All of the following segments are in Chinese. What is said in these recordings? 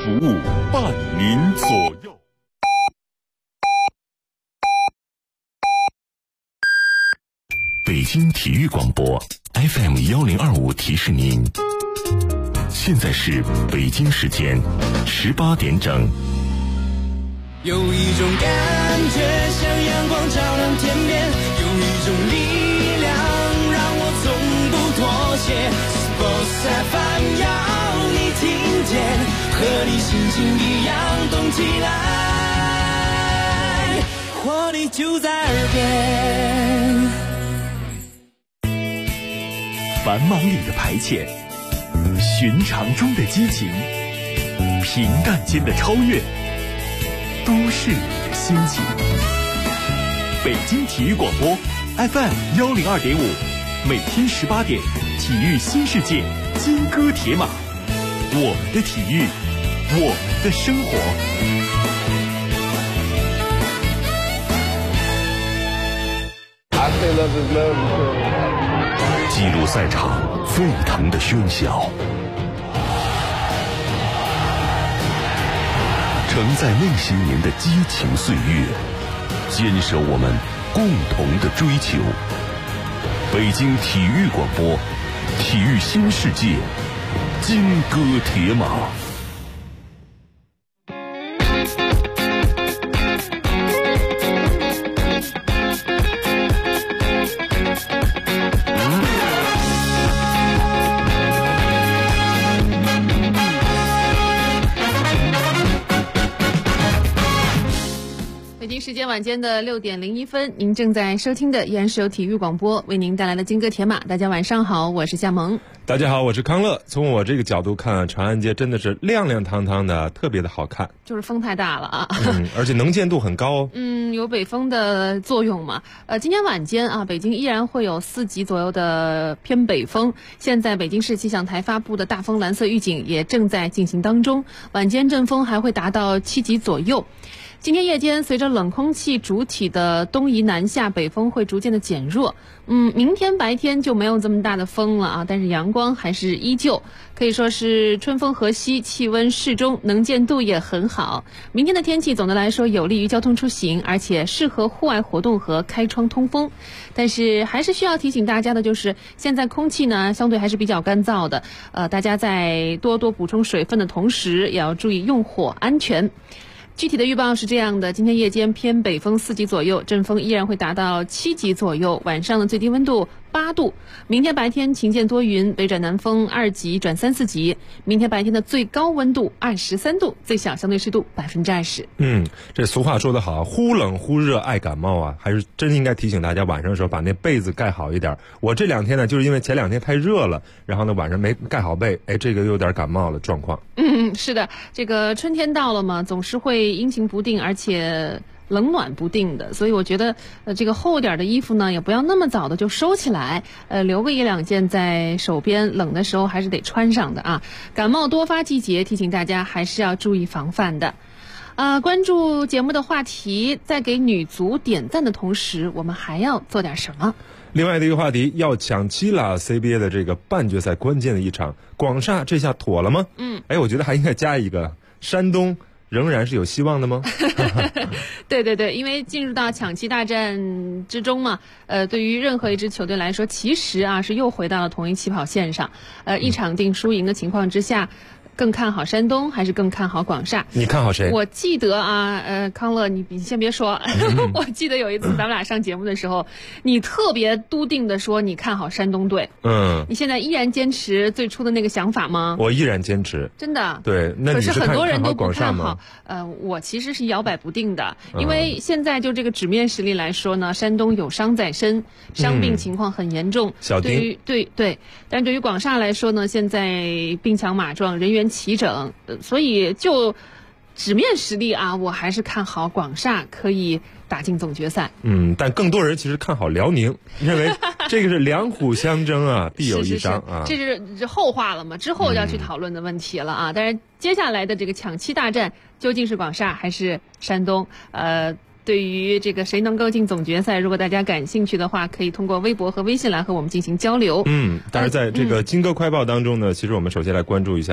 服务，伴您左右。北京体育广播 FM1025提示您，现在是北京时间18点整。 有一种感觉像阳光照亮天边，有一种力量让我从不妥协。Sports FM 要你听见，和你心情一样动起来，活力就在耳边。 繁忙里的排遣，寻常中的激情，平淡间的超越，都市里的心情。北京体育广播 FM102.5，每天18点，体育新世界，金戈铁马，我们的体育，我们的生活。 记录赛场沸腾的喧嚣，承载那些年的激情岁月，坚守我们共同的追求。北京体育广播，体育新世界，金戈铁马。 时间晚间的6点01分，您正在收听的依然是由体育广播为您带来的金戈铁马。大家晚上好，我是夏萌。 大家好，我是康乐。从我这个角度看，长安街真的是亮亮堂堂的，特别的好看。 就是风太大了啊， 而且能见度很高哦。 有北风的作用嘛。今天晚间啊，北京依然会有4级左右的偏北风。现在北京市气象台发布的大风蓝色预警也正在进行当中，晚间阵风还会达到7级左右。今天夜间，随着冷空气主体的东移南下，北风会逐渐的减弱。明天白天就没有这么大的风了啊，但是阳光还是依旧，可以说是春风和煦，气温适中，能见度也很好。明天的天气总的来说有利于交通出行，而且适合户外活动和开窗通风。但是还是需要提醒大家的就是，现在空气呢相对还是比较干燥的，大家在多多补充水分的同时，也要注意用火安全。具体的预报是这样的，今天夜间偏北风4级左右，阵风依然会达到7级左右，晚上的最低温度8度。明天白天晴间多云，北转南风2级转3、4级。明天白天的最高温度23度，最小相对湿度20%。 这俗话说得好，忽冷忽热爱感冒啊，还是真应该提醒大家晚上的时候把那被子盖好一点。我这2天呢，就是因为前2天太热了，然后呢晚上没盖好被，这个有点感冒了状况。 是的，这个春天到了嘛，总是会阴晴不定，而且冷暖不定的，所以我觉得这个厚点的衣服呢，也不要那么早的就收起来，留个1-2件在手边，冷的时候还是得穿上的啊。感冒多发季节，提醒大家还是要注意防范的。关注节目的话题，在给女足点赞的同时，我们还要做点什么？ 另外的一个话题，要抢七了 CBA 的这个半决赛关键的一场，广厦这下妥了吗？我觉得还应该加一个，山东仍然是有希望的吗？ 对，因为进入到抢七大战之中嘛，对于任何一支球队来说，其实啊是又回到了同一起跑线上，一场定输赢的情况之下。更看好山东还是更看好广厦？你看好谁？我记得啊，康乐，你先别说，我记得有一次咱们俩上节目的时候，你特别笃定的说你看好山东队。你现在依然坚持最初的那个想法吗？ 我依然坚持。真的？对，那你是可是很多人都不看好。 我其实是摇摆不定的，因为现在就这个纸面实力来说呢，山东有伤在身，伤病情况很严重。小丁。对，但对于广厦来说呢，现在兵强马壮，人员齐整，所以就纸面实力啊，我还是看好广厦可以打进总决赛。但更多人其实看好辽宁，认为这个是两虎相争啊，必有一伤啊。这是后话了嘛，之后要去讨论的问题了啊。但是接下来的这个抢七大战，究竟是广厦还是山东？对于这个谁能够进总决赛，如果大家感兴趣的话，可以通过微博和微信来和我们进行交流。但是在这个金戈快报当中呢，其实我们首先来关注一下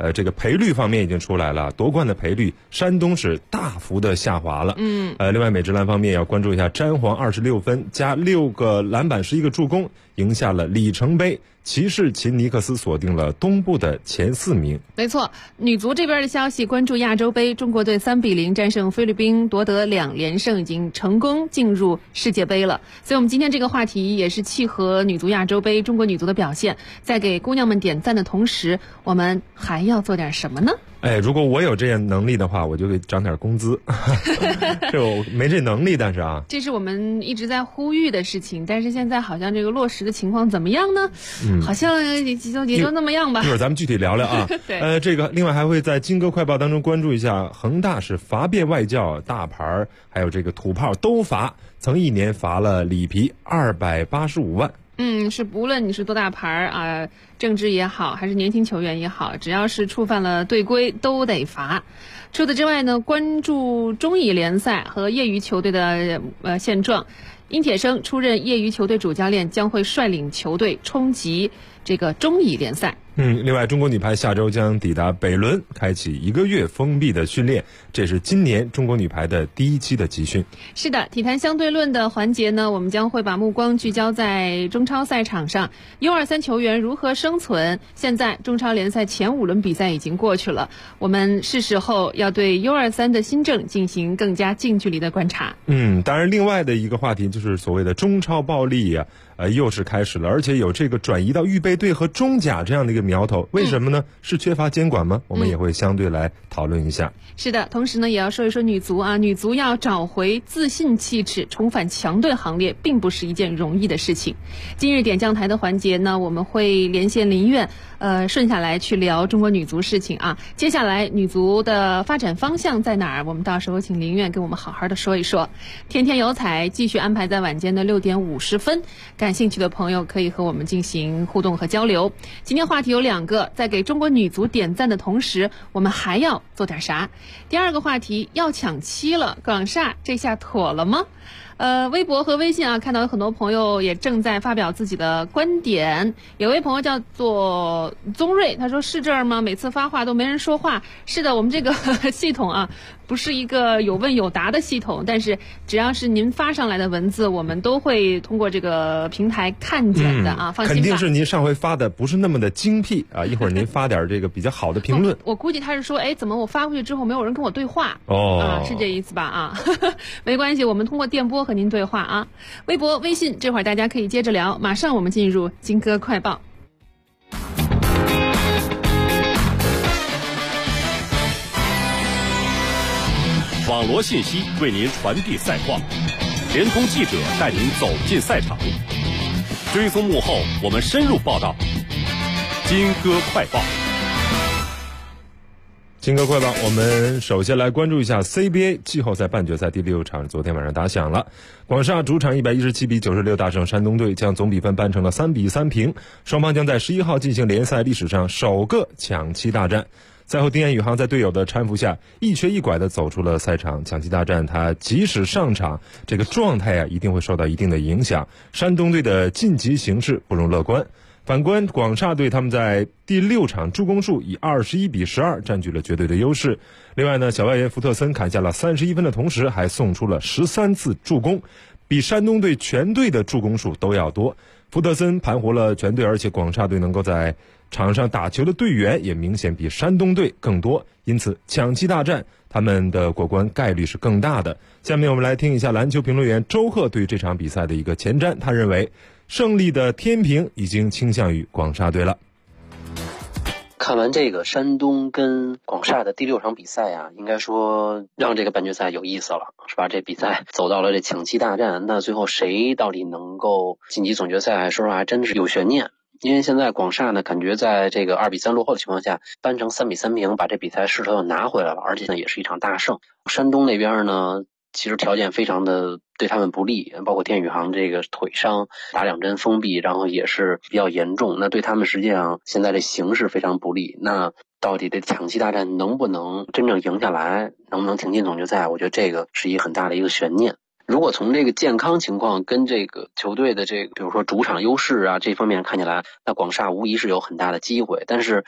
这个赔率方面已经出来了，夺冠的赔率山东是大幅的下滑了。另外美职篮方面要关注一下詹皇26分加6个篮板11个助攻，赢下了里程碑，骑士秦尼克斯锁定了东部的前4名。 没错，女足这边的消息，关注亚洲杯，中国队3-0战胜菲律宾，夺得2连胜，已经成功进入世界杯了。所以我们今天这个话题也是契合女足亚洲杯中国女足的表现，在给姑娘们点赞的同时，我们还要做点什么呢？ 如果我有这样能力的话，我就给涨点工资。这我没这能力，但是啊， 这是我们一直在呼吁的事情，但是现在好像这个落实的情况怎么样呢？好像也就那么样吧。 一会儿咱们具体聊聊啊。 对， 这个另外还会在金歌快报当中关注一下，恒大是罚变外教，大牌还有这个土炮都罚，曾1年罚了里皮285万。 是无论你是多大牌政治也好，还是年轻球员也好，只要是触犯了队规都得罚。除此之外呢，关注中乙联赛和业余球队的现状。殷铁生出任业余球队主教练，将会率领球队冲击这个中乙联赛。 另外中国女排下周将抵达北仑，开启1个月封闭的训练，这是今年中国女排的第1期的集训。 是的，体坛相对论的环节呢，我们将会把目光聚焦在中超赛场上，U23球员如何生存。现在中超联赛前5轮比赛已经过去了，我们是时候要对 U23 的新政进行更加近距离的观察。 当然另外的一个话题就是所谓的中超暴力又是开始了，而且有这个转移到预备队和中甲这样的一个苗头，为什么呢？是缺乏监管吗？我们也会相对来讨论一下。 是的，同时呢也要说一说女足女足要找回自信气质，重返强队行列，并不是一件容易的事情。今日点将台的环节呢，我们会连线林苑，顺下来去聊中国女足事情接下来女足的发展方向在哪儿？我们到时候请林苑跟我们好好的说一说。天天有彩继续安排在晚间的6点50分，感兴趣的朋友可以和我们进行互动和交流。今天话题有2个，在给中国女足点赞的同时，我们还要做点啥？第2个话题，要抢七了，广厦这下妥了吗？微博和微信看到有很多朋友也正在发表自己的观点。有位朋友叫做宗瑞，他说是这儿吗？每次发话都没人说话。是的，我们这个系统不是一个有问有答的系统，但是只要是您发上来的文字，我们都会通过这个平台看见的放心吧。 肯定是您上回发的不是那么的精辟一会儿您发点这个比较好的评论。 我估计他是说，怎么我发过去之后没有人跟我对话？是这意思吧？没关系，我们通过电波和您对话微博、微信，这会儿大家可以接着聊。马上我们进入金歌快报。 网罗信息为您传递赛况，联通记者带您走进赛场，追踪幕后，我们深入报道。金歌快报。 金歌快报，我们首先来关注一下 CBA 季后赛半决赛第6场，昨天晚上打响了。广厦主场117-96大胜山东队，将总比分扳成了3-3平。双方将在11号进行联赛历史上首个抢七大战。赛后丁彦雨航在队友的搀扶下一瘸一拐地走出了赛场。抢七大战他即使上场，这个状态一定会受到一定的影响。山东队的晋级形势不容乐观。反观广厦队，他们在第6场助攻数以21-12占据了绝对的优势。另外呢，小外援福特森砍下了31分的同时，还送出了13次助攻，比山东队全队的助攻数都要多。福特森盘活了全队，而且广厦队能够在场上打球的队员也明显比山东队更多，因此抢七大战他们的过关概率是更大的。下面我们来听一下篮球评论员周贺对这场比赛的一个前瞻，他认为胜利的天平已经倾向于广厦队了。 看完这个山东跟广厦的第6场比赛应该说让这个半决赛有意思了，是吧？这比赛走到了这抢七大战，那最后谁到底能够晋级总决赛，说实话还真是有悬念。因为现在广厦呢，感觉在这个2-3落后的情况下，扳成3-3平，把这比赛势头又拿回来了，而且呢也是一场大胜。山东那边呢，其实条件非常的对他们不利，包括天宇航这个腿伤打2针封闭，然后也是比较严重，那对他们实际上现在这形势非常不利。那到底这抢七大战能不能真正赢下来，能不能挺进总决赛，我觉得这个是一个很大的一个悬念。如果从这个健康情况跟这个球队的这个比如说主场优势这方面看起来，那广厦无疑是有很大的机会。但是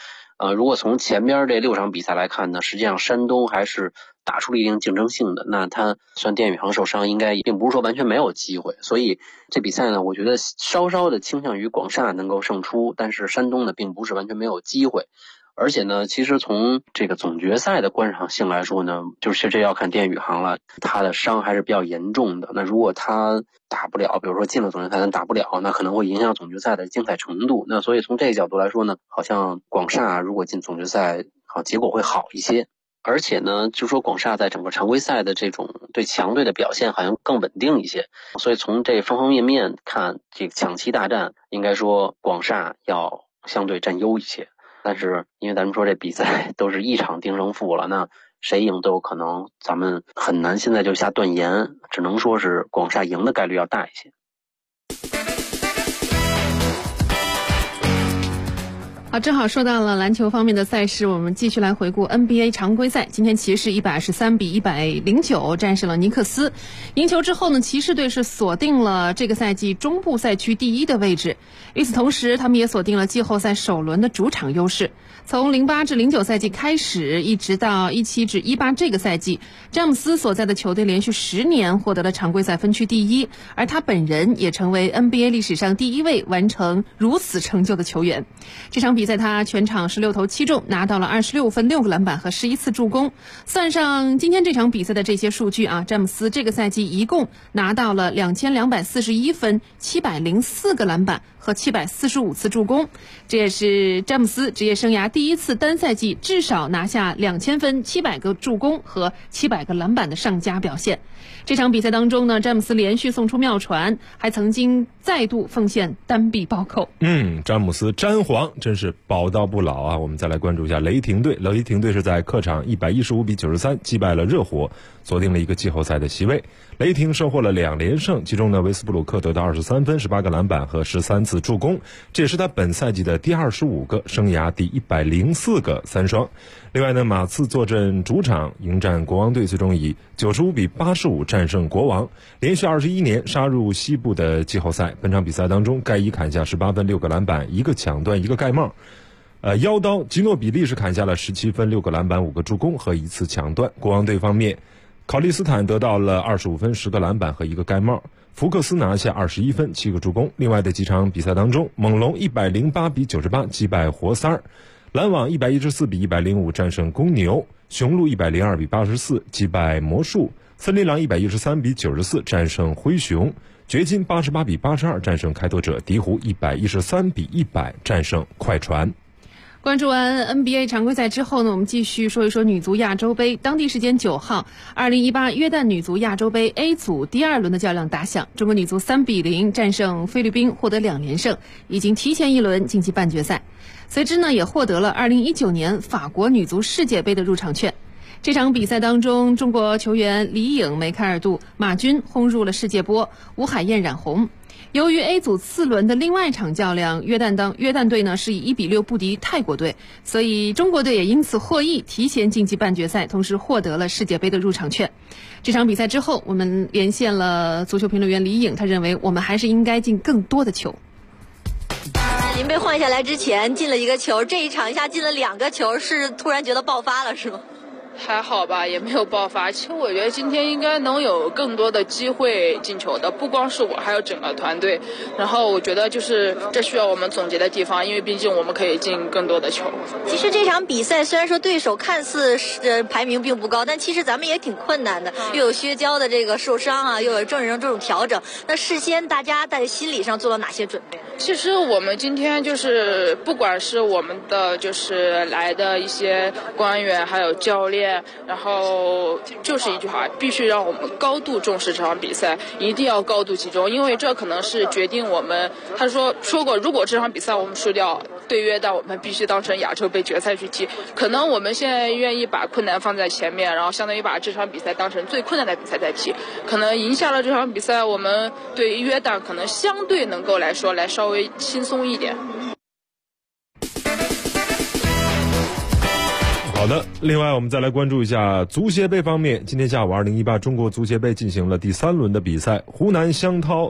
如果从前边这6场比赛来看呢，实际上山东还是打出了一定竞争性的，那他算电宇航受伤应该并不是说完全没有机会，所以这比赛呢，我觉得稍稍的倾向于广厦能够胜出，但是山东呢并不是完全没有机会。而且呢，其实从这个总决赛的观赏性来说呢，就是这要看电宇航了，他的伤还是比较严重的。那如果他打不了，比如说进了总决赛但打不了，那可能会影响总决赛的精彩程度。那所以从这个角度来说呢，好像广厦如果进总决赛，结果会好一些。而且呢，就说广厦在整个常规赛的这种对强队的表现好像更稳定一些，所以从这方方面面看，这个抢七大战应该说广厦要相对占优一些。但是因为咱们说这比赛都是一场定胜负了，那谁赢都有可能，咱们很难现在就下断言，只能说是广厦赢的概率要大一些。 好，正好说到了篮球方面的赛事，我们继续来回顾 NBA 常规赛。今天骑士123比109战胜了尼克斯，赢球之后呢，骑士队是锁定了这个赛季中部赛区第1的位置。与此同时，他们也锁定了季后赛首轮的主场优势。从08至09赛季开始，一直到17至18这个赛季，詹姆斯所在的球队连续10年获得了常规赛分区第1，而他本人也成为 NBA 历史上第1位完成如此成就的球员。这场比赛他全场16投7中，拿到了26分、6个篮板和11次助攻。算上今天这场比赛的这些数据啊，詹姆斯这个赛季一共拿到了2241分、704个篮板和745次助攻，这也是詹姆斯职业生涯第1次单赛季至少拿下2000分、700个助攻和700个篮板的上佳表现。这场比赛当中呢，詹姆斯连续送出妙传，还曾经再度奉献单臂暴扣。 詹姆斯詹皇真是宝刀不老啊！我们再来关注一下雷霆队。雷霆队是在客场115比93击败了热火，锁定了一个季后赛的席位。雷霆收获了2连胜，其中呢，维斯布鲁克得到23分、18个篮板和13次助攻，这也是他本赛季的第25个，生涯第104个3双。另外呢，马刺坐镇主场迎战国王队，最终以95比85战胜国王，连续21年杀入西部的季后赛。本场比赛当中，盖伊砍下18分、6个篮板、1个抢断、1个盖帽。腰刀吉诺比利是砍下了17分、6个篮板、5个助攻和1次抢断。国王队方面，考利斯坦得到了25分、10个篮板和1个盖帽。福克斯拿下21分、7个助攻。另外的几场比赛当中，猛龙108比98击败活塞儿，篮网114比105战胜公牛，雄鹿102比84击败魔术，森林狼113比94战胜灰熊，掘金88比82战胜开拓者，鹈鹕113比100战胜快船。 关注完 NBA 常规赛之后呢，我们继续说一说女足亚洲杯。当地时间9号，2018约旦女足亚洲杯 A 组第2轮的较量打响，中国女足3比0战胜菲律宾，获得2连胜，已经提前1轮晋级半决赛。随之呢，也获得了2019年法国女足世界杯的入场券。这场比赛当中，中国球员李颖、梅开二度，马军轰入了世界波，吴海燕染红。由于 A 组次轮的另外一场较量，约旦队呢是以1比6不敌泰国队，所以中国队也因此获益，提前晋级半决赛，同时获得了世界杯的入场券。这场比赛之后，我们连线了足球评论员李颖，他认为我们还是应该进更多的球。 您被换下来之前进了1个球，这一场一下进了2个球，是突然觉得爆发了是吗？ 还好吧，也没有爆发。其实我觉得今天应该能有更多的机会进球的，不光是我，还有整个团队。然后我觉得就是这需要我们总结的地方，因为毕竟我们可以进更多的球。 其实这场比赛虽然说对手看似排名并不高，但其实咱们也挺困难的，又有薛娇的这个受伤啊，又有郑人这种调整。那事先大家在心理上做了哪些准备？ 其实我们今天就是不管是我们的就是来的一些官员还有教练，然后就是一句话，必须让我们高度重视这场比赛，一定要高度集中，因为这可能是决定我们。他说过，如果这场比赛我们输掉对约旦，我们必须当成亚洲杯决赛去踢。可能我们现在愿意把困难放在前面，然后相当于把这场比赛当成最困难的比赛在踢。可能赢下了这场比赛，我们对约旦可能相对能够来说稍微轻松一点。 好的，另外我们再来关注一下足协杯方面。今天下午2018中国足协杯进行了第3轮的比赛，湖南湘涛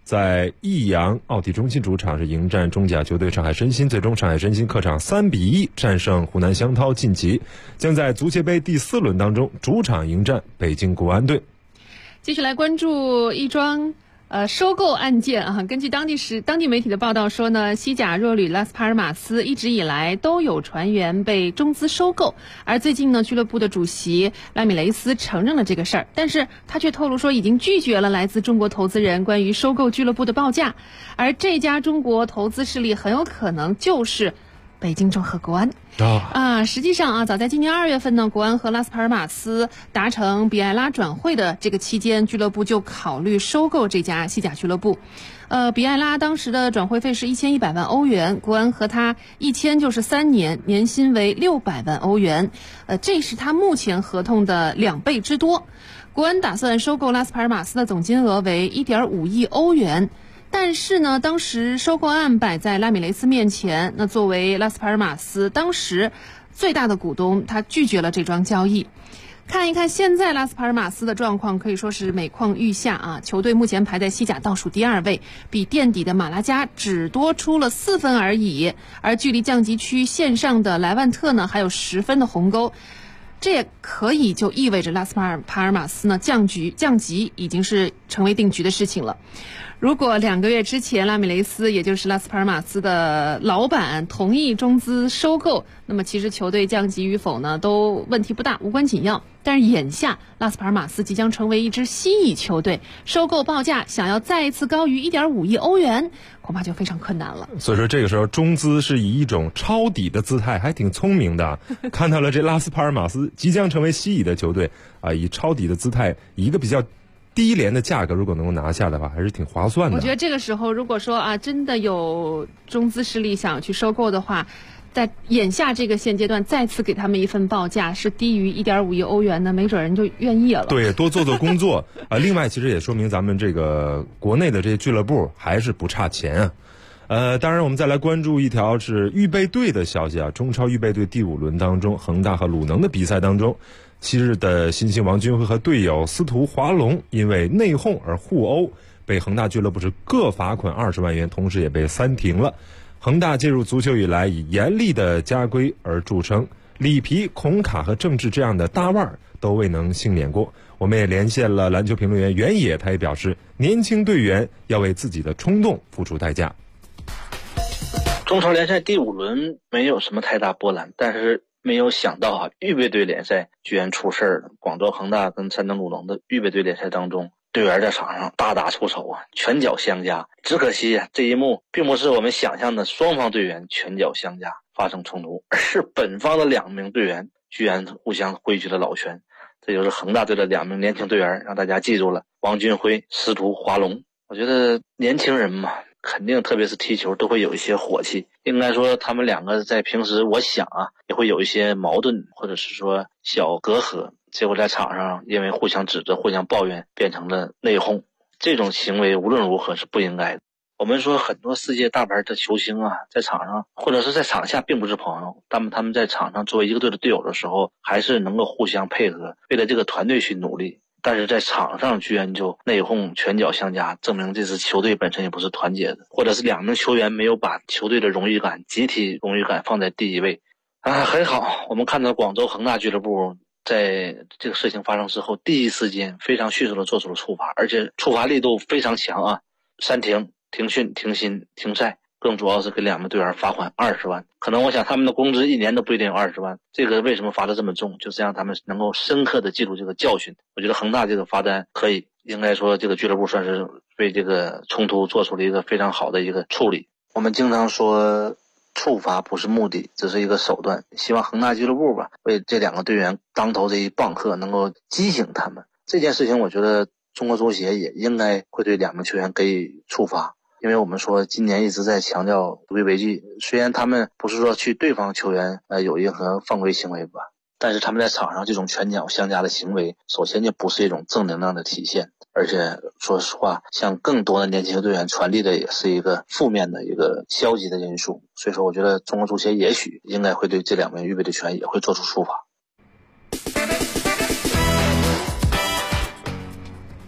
在益阳奥体中心主场是迎战中甲球队上海申鑫，最终上海申鑫客场3-1战胜湖南湘涛晋级，将在足协杯第4轮当中主场迎战北京国安队。 继续来关注一桩收购案件啊。根据当地媒体的报道说呢，西甲弱旅拉斯帕尔马斯一直以来都有传言被中资收购，而最近呢，俱乐部的主席拉米雷斯承认了这个事儿，但是他却透露说已经拒绝了来自中国投资人关于收购俱乐部的报价，而这家中国投资势力很有可能就是北京中赫国安。实际上早在今年2月份呢，国安和拉斯帕尔马斯达成比埃拉转会的这个期间，俱乐部就考虑收购这家西甲俱乐部。比埃拉当时的转会费是1100万欧元，国安和他一签就是3年，年薪为600万欧元，这是他目前合同的2倍之多。国安打算收购拉斯帕尔马斯的总金额为1.5亿欧元。但是呢，当时收购案摆在拉米雷斯面前，那作为拉斯帕尔马斯当时最大的股东，他拒绝了这桩交易。看一看现在拉斯帕尔马斯的状况，可以说是每况愈下啊！球队目前排在西甲倒数第2位，比垫底的马拉加只多出了4分而已，而距离降级区线上的莱万特呢，还有10分的鸿沟。这也可以就意味着拉斯帕尔马斯呢降级已经是成为定局的事情了。如果2个月之前拉米雷斯也就是拉斯帕尔马斯的老板同意中资收购，那么其实球队降级与否呢都问题不大，无关紧要。但是眼下拉斯帕尔马斯即将成为一支西乙球队，收购报价想要再一次高于1.5亿欧元，恐怕就非常困难了。 所以说这个时候中资是以一种抄底的姿态，还挺聪明的，看到了这拉斯帕尔马斯即将成为西乙的球队以抄底的姿态，以一个比较低廉的价格如果能够拿下的话，还是挺划算的。 我觉得这个时候如果说真的有中资势力想要去收购的话，在眼下这个现阶段再次给他们一份报价是低于1.5亿欧元的，没准人就愿意了。 对，多做做工作另外其实也说明咱们这个国内的这些俱乐部还是不差钱当然我们再来关注一条是预备队的消息中超预备队第5轮当中，恒大和鲁能的比赛当中，7日的新星王俊辉和队友司徒华龙因为内讧而互殴，被恒大俱乐部是各罚款20万元，同时也被3停了。恒大介入足球以来以严厉的家规而著称，里皮、孔卡和郑智这样的大腕都未能幸免过。我们也连线了篮球评论员袁野，他也表示年轻队员要为自己的冲动付出代价。 中超联赛第5轮没有什么太大波澜，但是没有想到预备队联赛居然出事了。广州恒大跟山东鲁能的预备队联赛当中，队员在场上大打出手拳脚相加。只可惜这一幕并不是我们想象的双方队员拳脚相加发生冲突，而是本方的2名队员居然互相挥起了老拳。这就是恒大队的2名年轻队员，让大家记住了王俊辉、司徒华龙。我觉得年轻人嘛，肯定特别是踢球都会有一些火气，应该说他们2个在平时我想也会有一些矛盾，或者是说小隔阂，结果在场上因为互相指责互相抱怨变成了内讧。这种行为无论如何是不应该的。我们说很多世界大牌的球星在场上或者是在场下并不是朋友，他们在场上作为一个队的队友的时候还是能够互相配合，为了这个团队去努力。但是在场上居然就内讧拳脚相加，证明这支球队本身也不是团结的，或者是2名球员没有把球队的荣誉感、集体荣誉感放在第一位很好，我们看到广州恒大俱乐部在这个事情发生之后第一时间非常迅速的做出了处罚，而且处罚力度非常强3停、停训、停薪、停赛，更主要是给2名队员罚款20万。可能我想他们的工资1年都不一定有20万，这个为什么罚得这么重，就是让他们能够深刻的记住这个教训。我觉得恒大这个罚单可以，应该说这个俱乐部算是为这个冲突做出了一个非常好的一个处理。我们经常说处罚不是目的，只是一个手段，希望恒大俱乐部为这2个队员当头这一棒喝能够激醒他们。这件事情我觉得中国足协也应该会对2名球员给予处罚，因为我们说今年一直在强调违规违纪，虽然他们不是说去对方球员有任何犯规行为吧，但是他们在场上这种拳脚相加的行为，首先就不是一种正能量的体现，而且说实话向更多的年轻队员传递的也是一个负面的一个消极的因素。所以说我觉得中国足协也许应该会对这2名预备队球员也会做出处罚。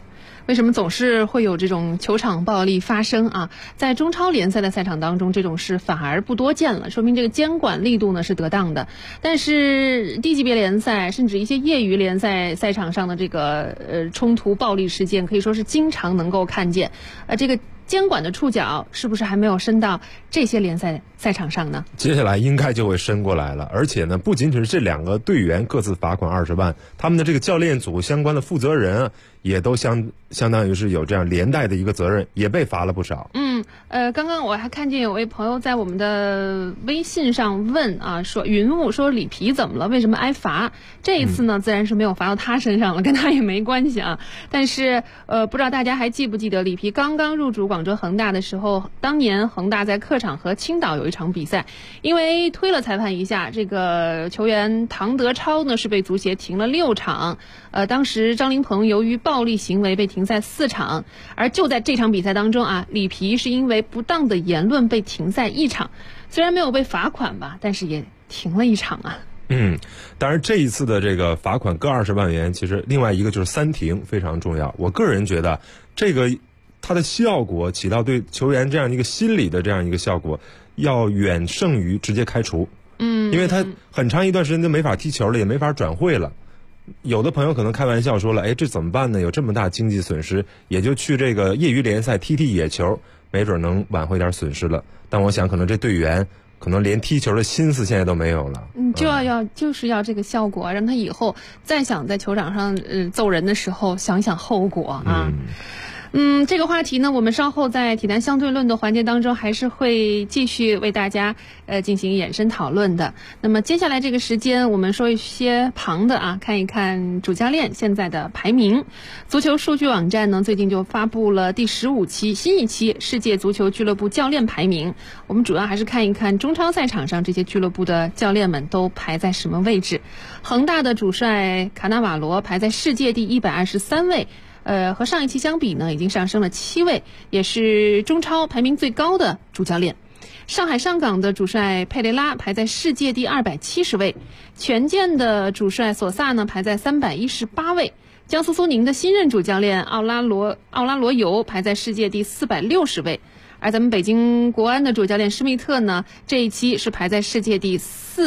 为什么总是会有这种球场暴力发生啊？在中超联赛的赛场当中，这种事反而不多见了，说明这个监管力度呢是得当的。但是低级别联赛甚至一些业余联赛赛场上的这个冲突暴力事件，可以说是经常能够看见。这个监管的触角是不是还没有伸到这些联赛赛场上呢？ 接下来应该就会伸过来了，而且呢，不仅仅是这2个队员各自罚款20万，他们的这个教练组相关的负责人也都相当于是有这样连带的一个责任，也被罚了不少。 刚刚我还看见有位朋友在我们的微信上问啊，说云雾说里皮怎么了？为什么挨罚？这一次呢，自然是没有罚到他身上了，跟他也没关系啊。但是不知道大家还记不记得里皮刚刚入主广州恒大的时候，当年恒大在客场和青岛有一场比赛，因为推了裁判一下，这个球员唐德超呢是被足协停了6场。当时张琳芃由于暴力行为被停赛4场，而就在这场比赛当中啊，里皮是因为不当的言论被停赛1场，虽然没有被罚款吧，但是也停了1场啊。 当然这一次的这个罚款各20万元，其实另外一个就是3停非常重要。我个人觉得这个它的效果起到对球员这样一个心理的这样一个效果，要远胜于直接开除。因为他很长一段时间就没法踢球了，也没法转会了。有的朋友可能开玩笑说了，这怎么办呢？有这么大经济损失，也就去这个业余联赛踢踢野球，没准能挽回点损失了。但我想可能这队员可能连踢球的心思现在都没有了。 就是要这个效果，让他以后再想在球场上揍人的时候想想后果啊。这个话题呢，我们稍后在体坛相对论的环节当中还是会继续为大家进行延伸讨论的。那么接下来这个时间，我们说一些旁的啊，看一看主教练现在的排名。足球数据网站呢最近就发布了第15期新一期世界足球俱乐部教练排名。我们主要还是看一看中超赛场上这些俱乐部的教练们都排在什么位置。恒大的主帅卡纳瓦罗排在世界第123位。和上一期相比呢，已经上升了7位，也是中超排名最高的主教练。上海上港的主帅佩雷拉排在世界第270位，权健的主帅索萨呢排在318位，江苏苏宁的新任主教练奥拉罗尤排在世界第460位，而咱们北京国安的主教练施密特呢，这一期是排在世界第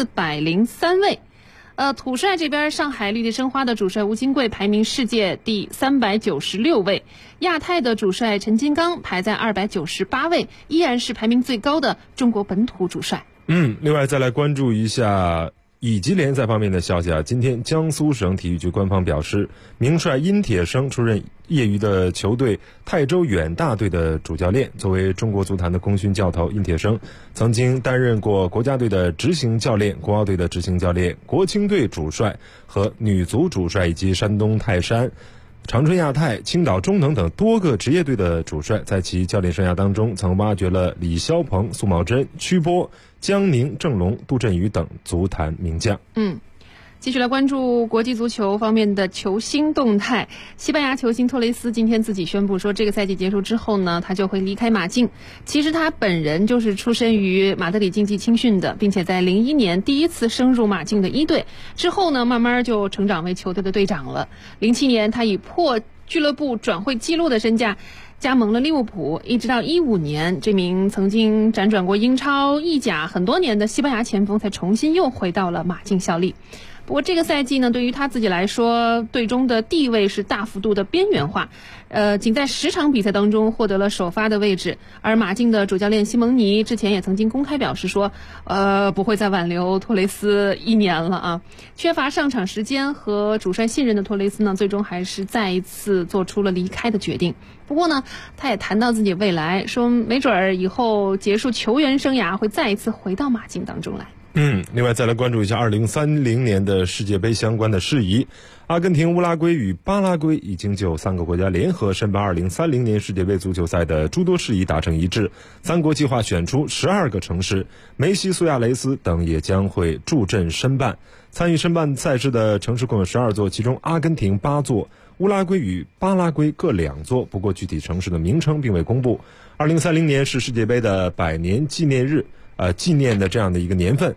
403位。土帅这边，上海绿地申花的主帅吴金贵排名世界第396位，亚太的主帅陈金刚排在298位，依然是排名最高的中国本土主帅。 另外再来关注一下乙级联赛方面的消息啊，今天江苏省体育局官方表示，名帅殷铁生出任业余的球队泰州远大队的主教练。作为中国足坛的功勋教头，殷铁生曾经担任过国家队的执行教练、国奥队的执行教练、国青队主帅和女足主帅，以及山东泰山、长春亚泰、青岛中能等多个职业队的主帅。在其教练生涯当中，曾挖掘了李霄鹏、苏茂贞、曲波、江宁、郑龙、杜振宇等足坛名将。 继续来关注国际足球方面的球星动态。西班牙球星托雷斯今天自己宣布说，这个赛季结束之后呢，他就会离开马竞。其实他本人就是出身于马德里竞技青训的，并且在01年第一次升入马竞的1队，之后呢，慢慢就成长为球队的队长了。07年，他以破俱乐部转会纪录的身价加盟了利物浦，一直到15年，这名曾经辗转过英超、意甲很多年的西班牙前锋才重新又回到了马竞效力。不过这个赛季呢，对于他自己来说，队中的地位是大幅度的边缘化，仅在10场比赛当中获得了首发的位置。而马竞的主教练西蒙尼之前也曾经公开表示说，不会再挽留托雷斯1年了啊。缺乏上场时间和主帅信任的托雷斯呢，最终还是再一次做出了离开的决定。不过呢，他也谈到自己未来，说没准儿以后结束球员生涯会再一次回到马竞当中来。 另外再来关注一下2030年的世界杯相关的事宜。阿根廷、乌拉圭与巴拉圭已经就3个国家联合申办2030年世界杯足球赛的诸多事宜达成一致，3国计划选出12个城市，梅西、苏亚雷斯等也将会助阵申办。参与申办赛事的城市共有12座，其中阿根廷8座，乌拉圭与巴拉圭各2座，不过具体城市的名称并未公布。2030年是世界杯的100年纪念日，纪念的这样的一个年份。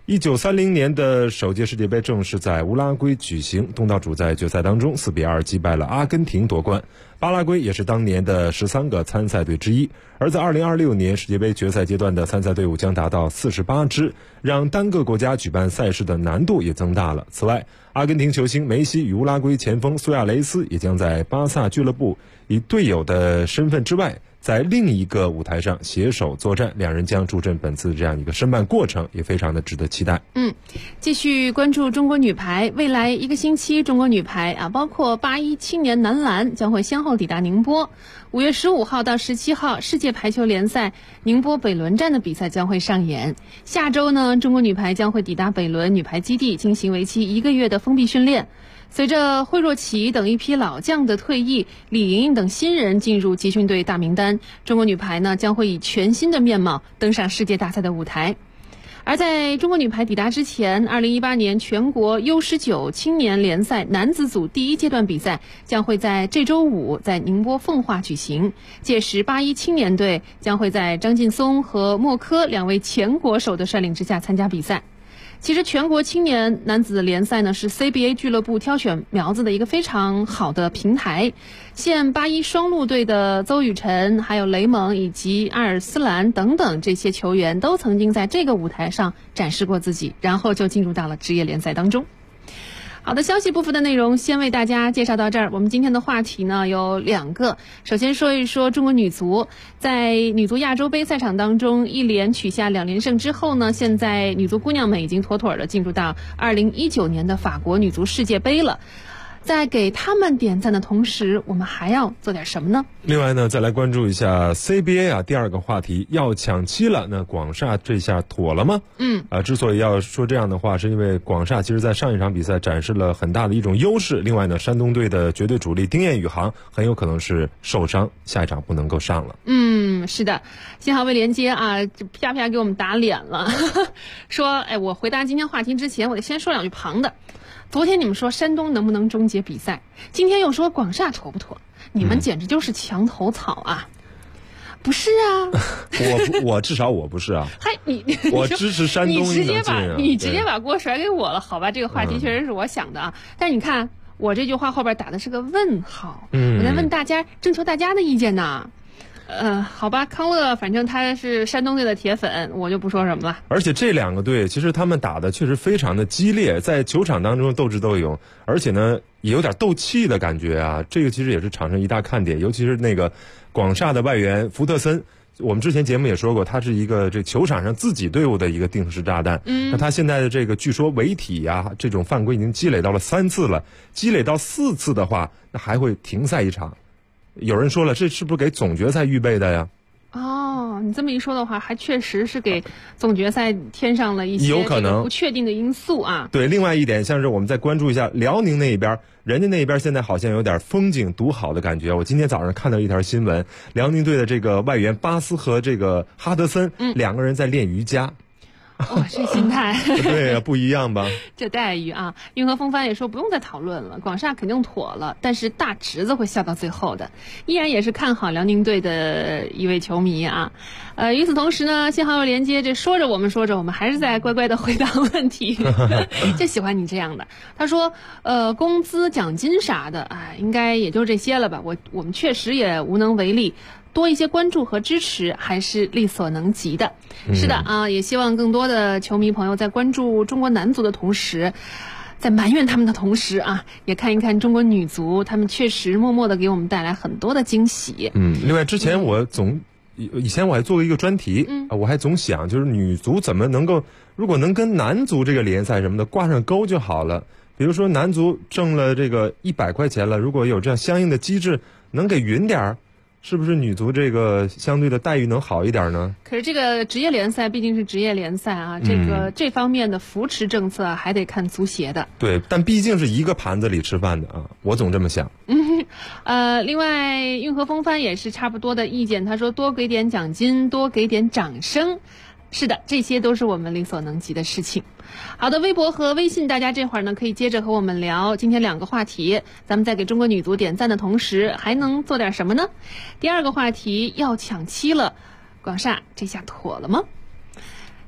1930年的首届世界杯正式在乌拉圭举行，东道主在决赛当中4比2击败了阿根廷夺冠。巴拉圭也是当年的13个参赛队之一，而在2026年世界杯决赛阶段的参赛队伍将达到48支，让单个国家举办赛事的难度也增大了。此外，阿根廷球星梅西与乌拉圭前锋苏亚雷斯也将在巴萨俱乐部以队友的身份之外，在另一个舞台上携手作战，两人将助阵本次这样一个申办过程，也非常的值得期待。 继续关注中国女排，未来1个星期，中国女排包括8-1青年男篮将会先后抵达宁波。5月15号到17号，世界排球联赛宁波北仑站的比赛将会上演。下周呢，中国女排将会抵达北仑女排基地，进行为期1个月的封闭训练。随着惠若琪等一批老将的退役，李盈莹等新人进入集训队大名单，中国女排呢将会以全新的面貌登上世界大赛的舞台。而在中国女排抵达之前，2018年全国 U19 青年联赛男子组第1阶段比赛将会在这周5在宁波奉化举行。届时8-1青年队将会在张劲松和莫科2位前国手的率领之下参加比赛。其实全国青年男子联赛呢是 CBA 俱乐部挑选苗子的一个非常好的平台。现8-1双陆队的邹雨辰、还有雷蒙以及阿尔斯兰等等这些球员都曾经在这个舞台上展示过自己，然后就进入到了职业联赛当中。好的，消息部分的内容先为大家介绍到这儿。我们今天的话题呢有2个，首先说一说中国女足，在女足亚洲杯赛场当中一连取下2连胜之后呢，现在女足姑娘们已经妥妥的进入到2019年的法国女足世界杯了。在给他们点赞的同时，我们还要做点什么呢？ 另外呢，再来关注一下 CBA 第2个话题，要抢七了，那广厦这下妥了吗？之所以要说这样的话，是因为广厦其实在上一场比赛展示了很大的一种优势。另外呢，山东队的绝对主力丁彦雨航很有可能是受伤，下一场不能够上了。 是的，新华为连接啪啪给我们打脸了，说我回答今天话题之前，我得先说2句旁的。昨天你们说山东能不能终结比赛，今天又说广厦妥不妥，你们简直就是墙头草啊！不是啊， 我至少我不是啊。我支持山东你直接把锅甩给我了，好吧？这个话题确实是我想的啊。但是你看我这句话后边打的是个问号，我在问大家，征求大家的意见呢。好吧，康乐反正他是山东队的铁粉，我就不说什么了。 而且这2个队其实他们打的确实非常的激烈，在球场当中斗智斗勇，而且呢也有点斗气的感觉啊。这个其实也是场上一大看点，尤其是那个广厦的外援福特森，我们之前节目也说过，他是一个这球场上自己队伍的一个定时炸弹。那他现在的这个据说违体这种犯规已经积累到了3次了，积累到4次的话，那还会停赛1场。有人说了，这是不是给总决赛预备的呀？ 你这么一说的话，还确实是给总决赛添上了一些有可能不确定的因素啊。 对，另外一点，像是我们再关注一下辽宁那一边，人家那一边现在好像有点风景独好的感觉。我今天早上看到一条新闻，辽宁队的这个外援巴斯和这个哈德森2个人在练瑜伽。 这心态对啊，不一样吧？ 这待遇啊，运河风帆也说不用再讨论了，广厦肯定妥了，但是大侄子会笑到最后的，依然也是看好辽宁队的一位球迷啊。与此同时呢，新好友连接，这说着我们还是在乖乖的回答问题，就喜欢你这样的。他说，工资奖金啥的，应该也就这些了吧？我们确实也无能为力。多一些关注和支持还是力所能及的。是的啊，也希望更多的球迷朋友在关注中国男足的同时，在埋怨他们的同时啊，也看一看中国女足，他们确实默默的给我们带来很多的惊喜。 另外之前以前我还做过一个专题，我还总想就是女足怎么能够，如果能跟男足这个联赛什么的挂上钩就好了。比如说男足挣了这个100块钱了，如果有这样相应的机制，能给匀点儿。是不是女足这个相对的待遇能好一点呢？ 可是这个职业联赛毕竟是职业联赛啊，这方面的扶持政策还得看足协的。 对，但毕竟是一个盘子里吃饭的啊，我总这么想。 另外运河风帆也是差不多的意见，他说多给点奖金，多给点掌声。是的，这些都是我们力所能及的事情。好的，微博和微信大家这会儿呢可以接着和我们聊今天2个话题，咱们在给中国女足点赞的同时还能做点什么呢？第2个话题，要抢七了，广厦这下妥了吗？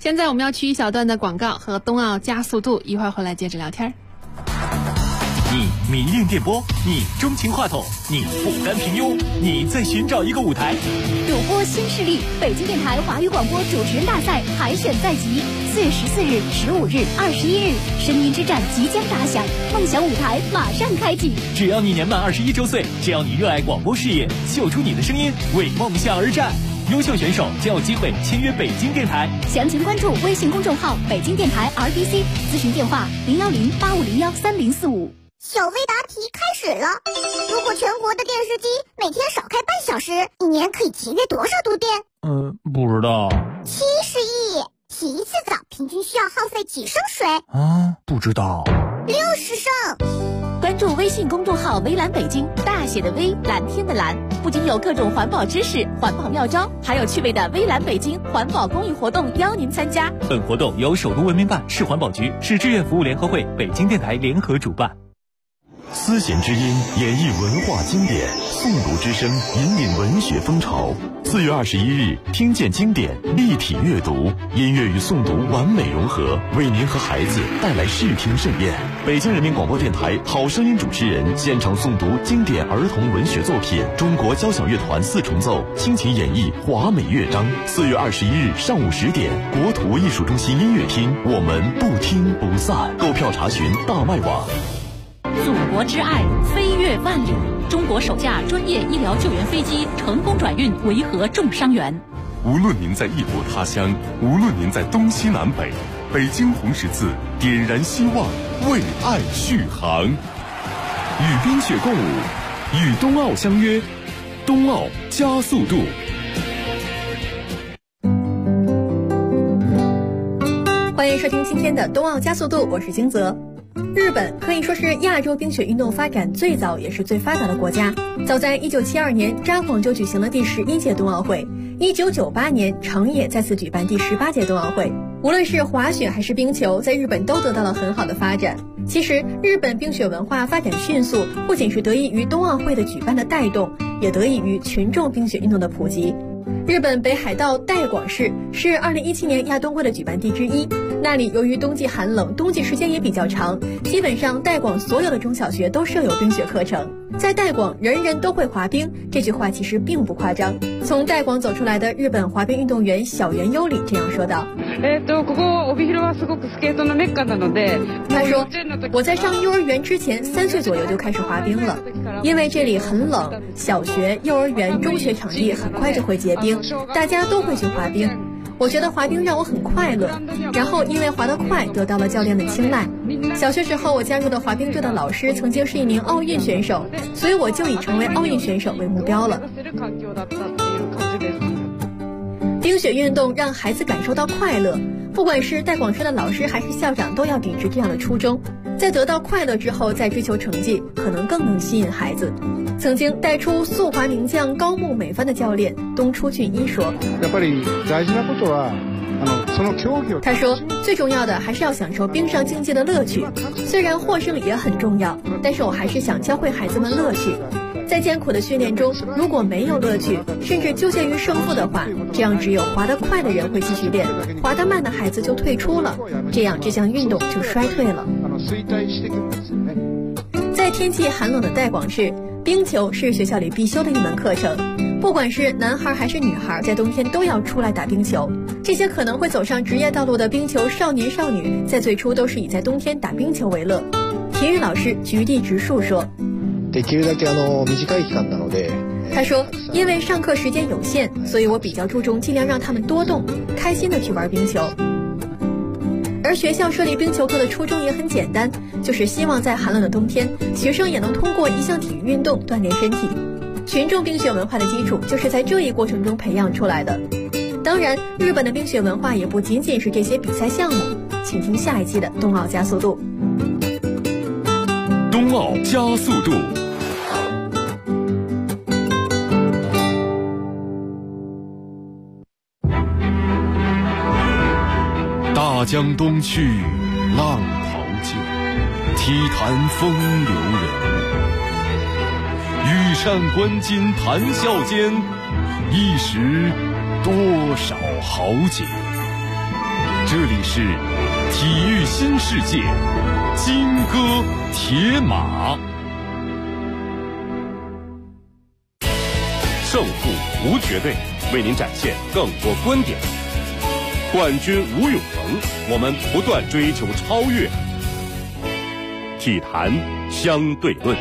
现在我们要去一小段的广告和冬奥加速度，一会儿回来接着聊天。 你迷恋电波，你钟情话筒，你不甘平庸，你在寻找一个舞台。 主播新势力，北京电台华语广播主持人大赛海选在即，4月14日、15日、21日，声音之战即将打响，梦想舞台马上开启。 只要你年满21周岁，只要你热爱广播事业，秀出你的声音，为梦想而战。优秀选手就有机会签约北京电台。 详情关注微信公众号北京电台 RBC， 咨询电话010-8501-3045。 小微答题开始了。如果全国的电视机每天少开半小时，一年可以节约多少度电？ 不知道。 70亿。洗一次澡平均需要耗费几升水？ 不知道。 60升。 关注微信公众号微蓝北京，大写的微，蓝天的蓝，不仅有各种环保知识、环保妙招，还有趣味的微蓝北京环保公益活动邀您参加。 本活动由首都文明办、市环保局、市志愿服务联合会、北京电台联合主办。 丝弦之音演绎文化经典，诵读之声引领文学风潮。4月21日，听见经典，立体阅读，音乐与诵读完美融合，为您和孩子带来视听盛宴。北京人民广播电台好声音主持人现场诵读经典儿童文学作品，中国交响乐团4重奏倾情演绎华美乐章。4月21日上午10点，国土艺术中心音乐厅，我们不听不散。购票查询大麦网。 祖国之爱飞越万里，中国首架专业医疗救援飞机成功转运维和重伤员。 无论您在异国他乡，无论您在东西南北，北京红十字点燃希望，为爱续航。与冰雪共舞，与冬奥相约，冬奥加速度。 欢迎收听今天的冬奥加速度，我是金泽。日本可以说是亚洲冰雪运动发展最早也是最发达的国家。早在1972年，札幌就举行了第11届冬奥会；1998年，长野再次举办第18届冬奥会。无论是滑雪还是冰球，在日本都得到了很好的发展。其实，日本冰雪文化发展迅速，不仅是得益于冬奥会的举办的带动，也得益于群众冰雪运动的普及。日本北海道带广市是2017年亚冬会的举办地之一，那里由于冬季寒冷，冬季时间也比较长，基本上带广所有的中小学都设有冰雪课程。在带广人人都会滑冰，这句话其实并不夸张。从带广走出来的日本滑冰运动员小原优里这样说道：他说，我在上幼儿园之前3岁左右就开始滑冰了，因为这里很冷，小学、幼儿园、中学场地很快就会结冰，大家都会去滑冰。我觉得滑冰让我很快乐，然后因为滑得快得到了教练的青睐。小学时候我加入的滑冰队的老师曾经是一名奥运选手，所以我就以成为奥运选手为目标了。冰雪运动让孩子感受到快乐，不管是带广市的老师还是校长都要秉持这样的初衷，在得到快乐之后再追求成绩，可能更能吸引孩子。曾经带出速滑名将高木美帆的教练东出俊一说，他说最重要的还是要享受冰上竞技的乐趣，虽然获胜也很重要，但是我还是想教会孩子们乐趣。在艰苦的训练中，如果没有乐趣，甚至纠结于胜负的话，这样只有滑得快的人会继续练，滑得慢的孩子就退出了，这样这项运动就衰退了。在天气寒冷的带广市，冰球是学校里必修的一门课程，不管是男孩还是女孩，在冬天都要出来打冰球。这些可能会走上职业道路的冰球少年少女，在最初都是以在冬天打冰球为乐。体育老师菊地直树说，他说，因为上课时间有限，所以我比较注重尽量让他们多动，开心的去玩冰球。而学校设立冰球课的初衷也很简单，就是希望在寒冷的冬天，学生也能通过一项体育运动锻炼身体。群众冰雪文化的基础就是在这一过程中培养出来的。当然，日本的冰雪文化也不仅仅是这些比赛项目。请听下一期的冬奥加速度。 冬奥加速度。大江东去，浪淘尽，体坛风流人物。羽扇纶巾谈笑间，一时多少豪杰。 这里是体育新世界，金戈铁马。胜负无绝对，为您展现更多观点。冠军无永恒，我们不断追求超越。体坛相对论。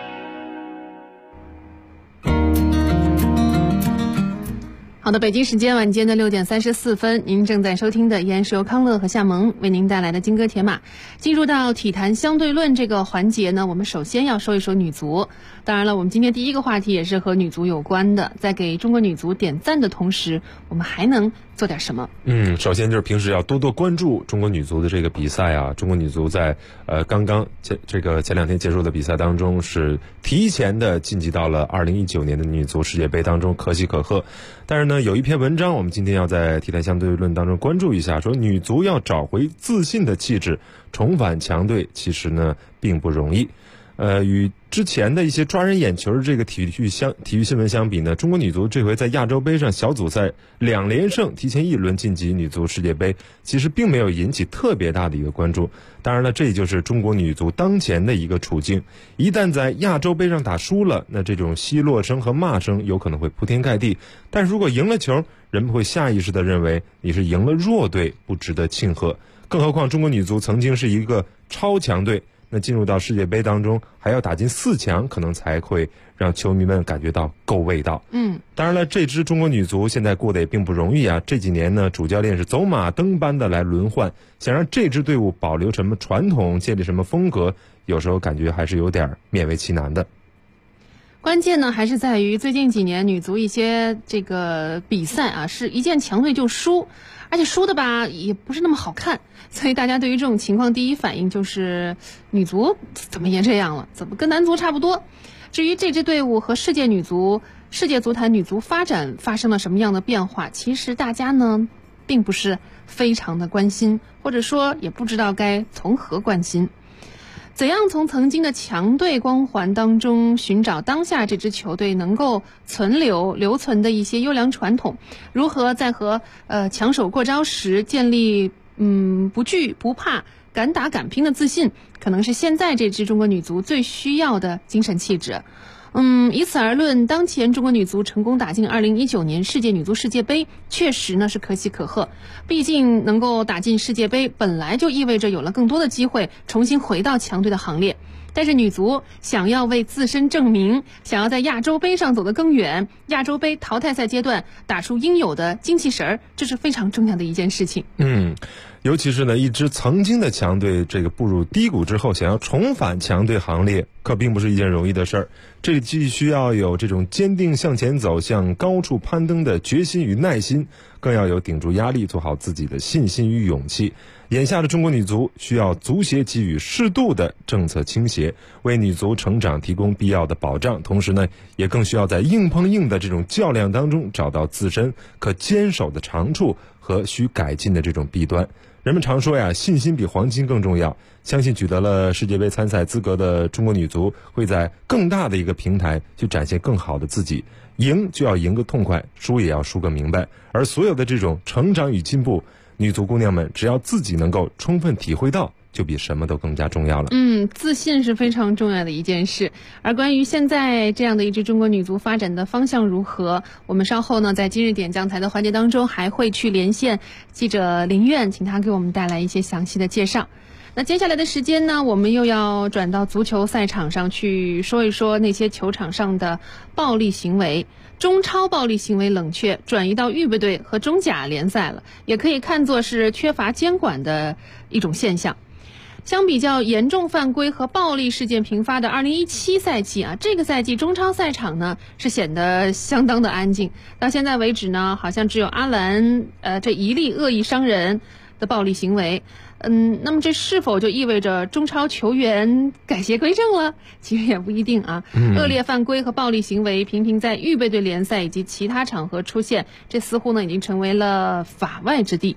好的，北京时间晚间的6点34分，您正在收听的依然是由康乐和夏萌为您带来的金戈铁马。进入到体坛相对论这个环节呢，我们首先要说一说女足。当然了，我们今天第一个话题也是和女足有关的，在给中国女足点赞的同时，我们还能做点什么？ 首先就是平时要多多关注中国女足的这个比赛啊。中国女足在刚刚前2天结束的比赛当中，是提前的晋级到了2019年的女足世界杯当中，可喜可贺。但是呢，有一篇文章我们今天要在体坛相对论当中关注一下，说女足要找回自信的气质，重返强队，其实呢并不容易。与之前的一些抓人眼球的这个体育新闻相比呢，中国女足这回在亚洲杯上小组赛2连胜，提前1轮晋级女足世界杯，其实并没有引起特别大的一个关注。当然了，这也就是中国女足当前的一个处境。一旦在亚洲杯上打输了，那这种奚落声和骂声有可能会铺天盖地。但如果赢了球，人们会下意识地认为你是赢了弱队，不值得庆贺。更何况中国女足曾经是一个超强队，那进入到世界杯当中还要打进4强，可能才会让球迷们感觉到够味道。当然了，这支中国女足现在过得也并不容易啊。这几年呢，主教练是走马灯般的来轮换，想让这支队伍保留什么传统，建立什么风格，有时候感觉还是有点勉为其难的。 关键呢，还是在于最近几年女足一些这个比赛啊，是一见强队就输，而且输的吧也不是那么好看，所以大家对于这种情况第一反应就是女足怎么也这样了，怎么跟男足差不多。至于这支队伍和世界足坛女足发展发生了什么样的变化，其实大家呢并不是非常的关心，或者说也不知道该从何关心。怎样从曾经的强队光环当中寻找当下这支球队能够留存的一些优良传统？如何在和强手过招时建立不惧不怕、敢打敢拼的自信？可能是现在这支中国女足最需要的精神气质。以此而论，当前中国女足成功打进2019年世界女足世界杯，确实呢是可喜可贺。毕竟能够打进世界杯，本来就意味着有了更多的机会重新回到强队的行列。但是女足想要为自身证明，想要在亚洲杯上走得更远，亚洲杯淘汰赛阶段打出应有的精气神儿，这是非常重要的一件事情。 尤其是呢，一支曾经的强队这个步入低谷之后，想要重返强队行列，可并不是一件容易的事儿。这既需要有这种坚定向前走、向高处攀登的决心与耐心，更要有顶住压力、做好自己的信心与勇气。眼下的中国女足需要足协给予适度的政策倾斜，为女足成长提供必要的保障，同时呢，也更需要在硬碰硬的这种较量当中找到自身可坚守的长处和需改进的这种弊端。人们常说呀，信心比黄金更重要。相信取得了世界杯参赛资格的中国女足会在更大的一个平台去展现更好的自己。赢就要赢个痛快，输也要输个明白。而所有的这种成长与进步，女足姑娘们只要自己能够充分体会到，就比什么都更加重要了。 自信是非常重要的一件事。而关于现在这样的一支中国女足发展的方向如何，我们稍后呢在今日点将台的环节当中还会去连线记者林苑，请他给我们带来一些详细的介绍。那接下来的时间呢，我们又要转到足球赛场上去说一说那些球场上的暴力行为。中超暴力行为冷却转移到预备队和中甲联赛了，也可以看作是缺乏监管的一种现象。相比较严重犯规和暴力事件频发的2017赛季啊，这个赛季中超赛场呢是显得相当的安静。到现在为止呢，好像只有阿兰这一例恶意伤人的暴力行为。那么这是否就意味着中超球员改邪归正了？其实也不一定啊。恶劣犯规和暴力行为频频在预备队联赛以及其他场合出现，这似乎呢已经成为了法外之地。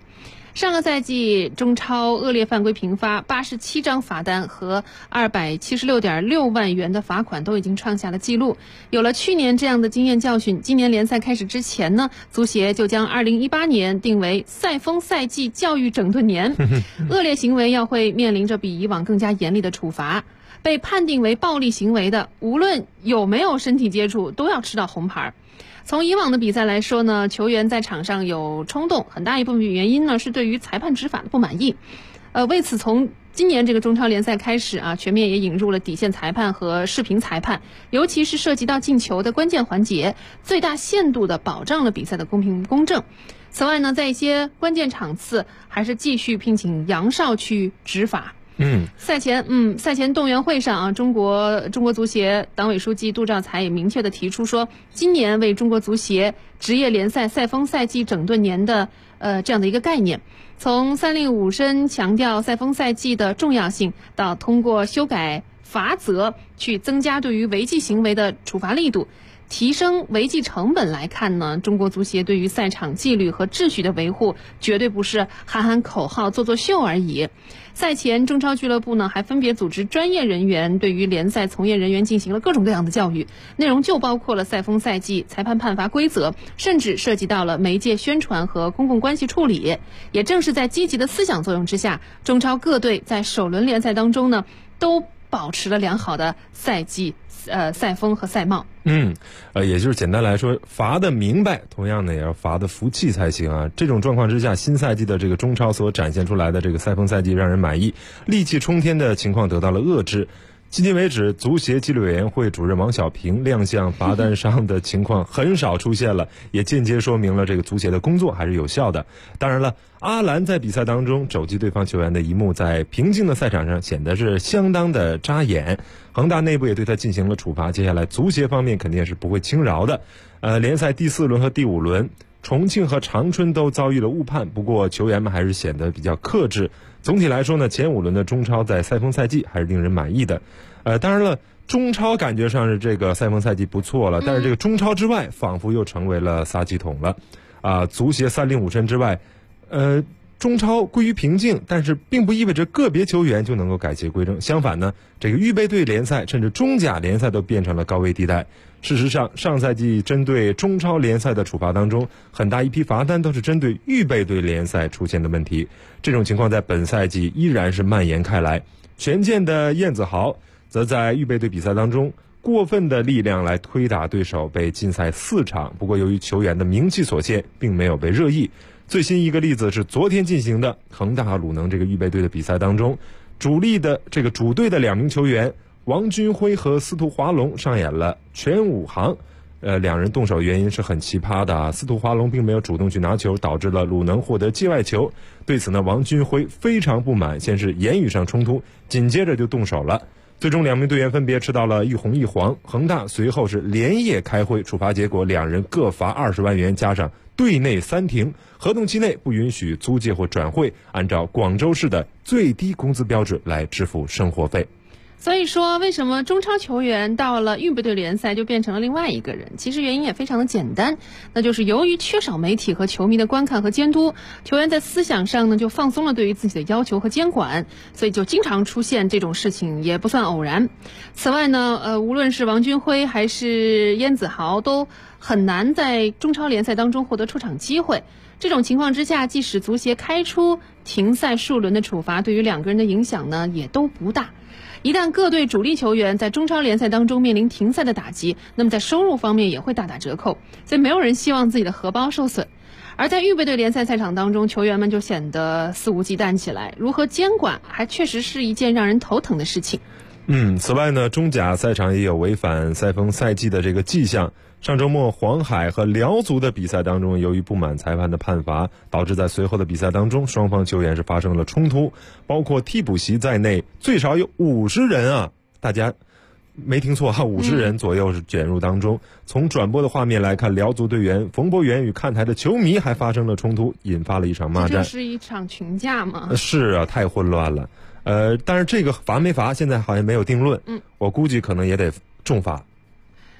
上个赛季中超恶劣犯规频发，87张罚单和276.6万元的罚款都已经创下了纪录。有了去年这样的经验教训，今年联赛开始之前呢，足协就将2018年定为赛风赛季教育整顿年，恶劣行为要会面临着比以往更加严厉的处罚。被判定为暴力行为的，无论有没有身体接触，都要吃到红牌。从以往的比赛来说呢，球员在场上有冲动，很大一部分原因呢是对于裁判执法的不满意。为此从今年这个中超联赛开始啊，全面也引入了底线裁判和视频裁判，尤其是涉及到进球的关键环节，最大限度地保障了比赛的公平公正。此外呢，在一些关键场次还是继续聘请洋哨去执法。赛前动员会上啊，中国足协党委书记杜兆才也明确地提出说，今年为中国足协职业联赛赛风赛季整顿年的这样的一个概念，从3令5申强调赛风赛季的重要性，到通过修改罚则去增加对于违纪行为的处罚力度，提升违纪成本来看呢，中国足协对于赛场纪律和秩序的维护绝对不是喊喊口号做做秀而已。赛前中超俱乐部呢还分别组织专业人员对于联赛从业人员进行了各种各样的教育，内容就包括了赛风赛季、裁判判罚规则，甚至涉及到了媒介宣传和公共关系处理。也正是在积极的思想作用之下，中超各队在首轮联赛当中呢都保持了良好的赛季赛风和赛貌。 也就是简单来说，罚的明白，同样呢也要罚的服气才行啊。这种状况之下，新赛季的这个中超所展现出来的这个赛风赛季让人满意，戾气冲天的情况得到了遏制。迄今为止，足协纪律委员会主任王小平亮相罚单上的情况很少出现了，也间接说明了这个足协的工作还是有效的。当然了，阿兰在比赛当中肘击对方球员的一幕，在平静的赛场上显得是相当的扎眼。恒大内部也对他进行了处罚，接下来足协方面肯定是不会轻饶的。联赛第4轮和第5轮，重庆和长春都遭遇了误判，不过球员们还是显得比较克制。总体来说呢，前5轮的中超在赛风赛季还是令人满意的。当然了，中超感觉上是这个赛风赛季不错了，但是这个中超之外仿佛又成为了撒气筒了。足协3令5申之外，中超归于平静，但是并不意味着个别球员就能够改邪归正。相反呢，这个预备队联赛甚至中甲联赛都变成了高危地带。事实上，上赛季针对中超联赛的处罚当中，很大一批罚单都是针对预备队联赛出现的问题。这种情况在本赛季依然是蔓延开来。权健的燕子豪则在预备队比赛当中过分的力量来推打对手，被禁赛4场。不过由于球员的名气所限，并没有被热议。最新一个例子是昨天进行的恒大鲁能这个预备队的比赛当中，主队的2名球员王军辉和司徒华龙上演了全5行。两人动手原因是很奇葩的司徒华龙并没有主动去拿球，导致了鲁能获得界外球。对此呢，王军辉非常不满，先是言语上冲突，紧接着就动手了。最终2名队员分别吃到了1红1黄，恒大随后是连夜开会，处罚结果2人各罚20万元，加上队内3停，合同期内不允许租借或转会，按照广州市的最低工资标准来支付生活费。 所以说，为什么中超球员到了预备队联赛就变成了另外一个人？其实原因也非常的简单，那就是由于缺少媒体和球迷的观看和监督，球员在思想上呢就放松了对于自己的要求和监管，所以就经常出现这种事情，也不算偶然。此外呢，无论是王军辉还是燕子豪，都很难在中超联赛当中获得出场机会。这种情况之下，即使足协开出停赛数轮的处罚，对于2个人的影响呢也都不大。一旦各队主力球员在中超联赛当中面临停赛的打击，那么在收入方面也会大打折扣，所以没有人希望自己的荷包受损。而在预备队联赛赛场当中，球员们就显得肆无忌惮起来，如何监管还确实是一件让人头疼的事情。 此外呢，中甲赛场也有违反赛风赛季的这个迹象。上周末黄海和辽足的比赛当中，由于不满裁判的判罚，导致在随后的比赛当中，双方球员是发生了冲突，包括替补席在内，最少有50人啊！大家没听错50人左右是卷入当中。从转播的画面来看，辽足队员冯博元与看台的球迷还发生了冲突，引发了一场骂战。 这是一场群架吗？ 是啊，太混乱了。但是这个罚没罚，现在好像没有定论。我估计可能也得重罚。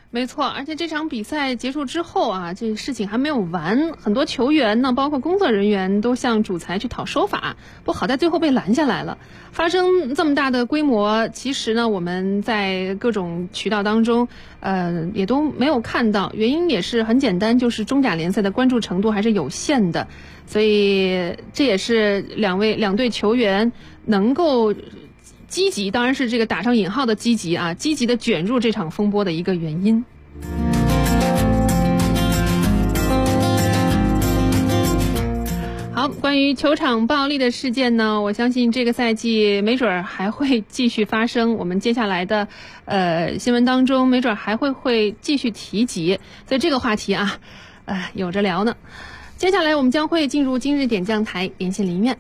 没错，而且这场比赛结束之后啊，这事情还没有完，很多球员呢，包括工作人员都向主裁去讨说法，不好在最后被拦下来了。发生这么大的规模，其实呢，我们在各种渠道当中，也都没有看到，原因也是很简单，就是中甲联赛的关注程度还是有限的，所以这也是两队球员能够积极，当然是这个打上引号的积极啊，积极的卷入这场风波的一个原因。好，关于球场暴力的事件呢，我相信这个赛季没准还会继续发生，我们接下来的新闻当中没准还会继续提及，所以这个话题啊，有着聊呢。接下来我们将会进入今日点将台，连线林苑。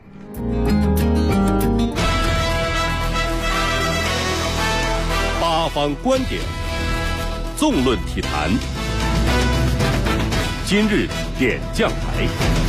八方观点，纵论体坛，今日点将台。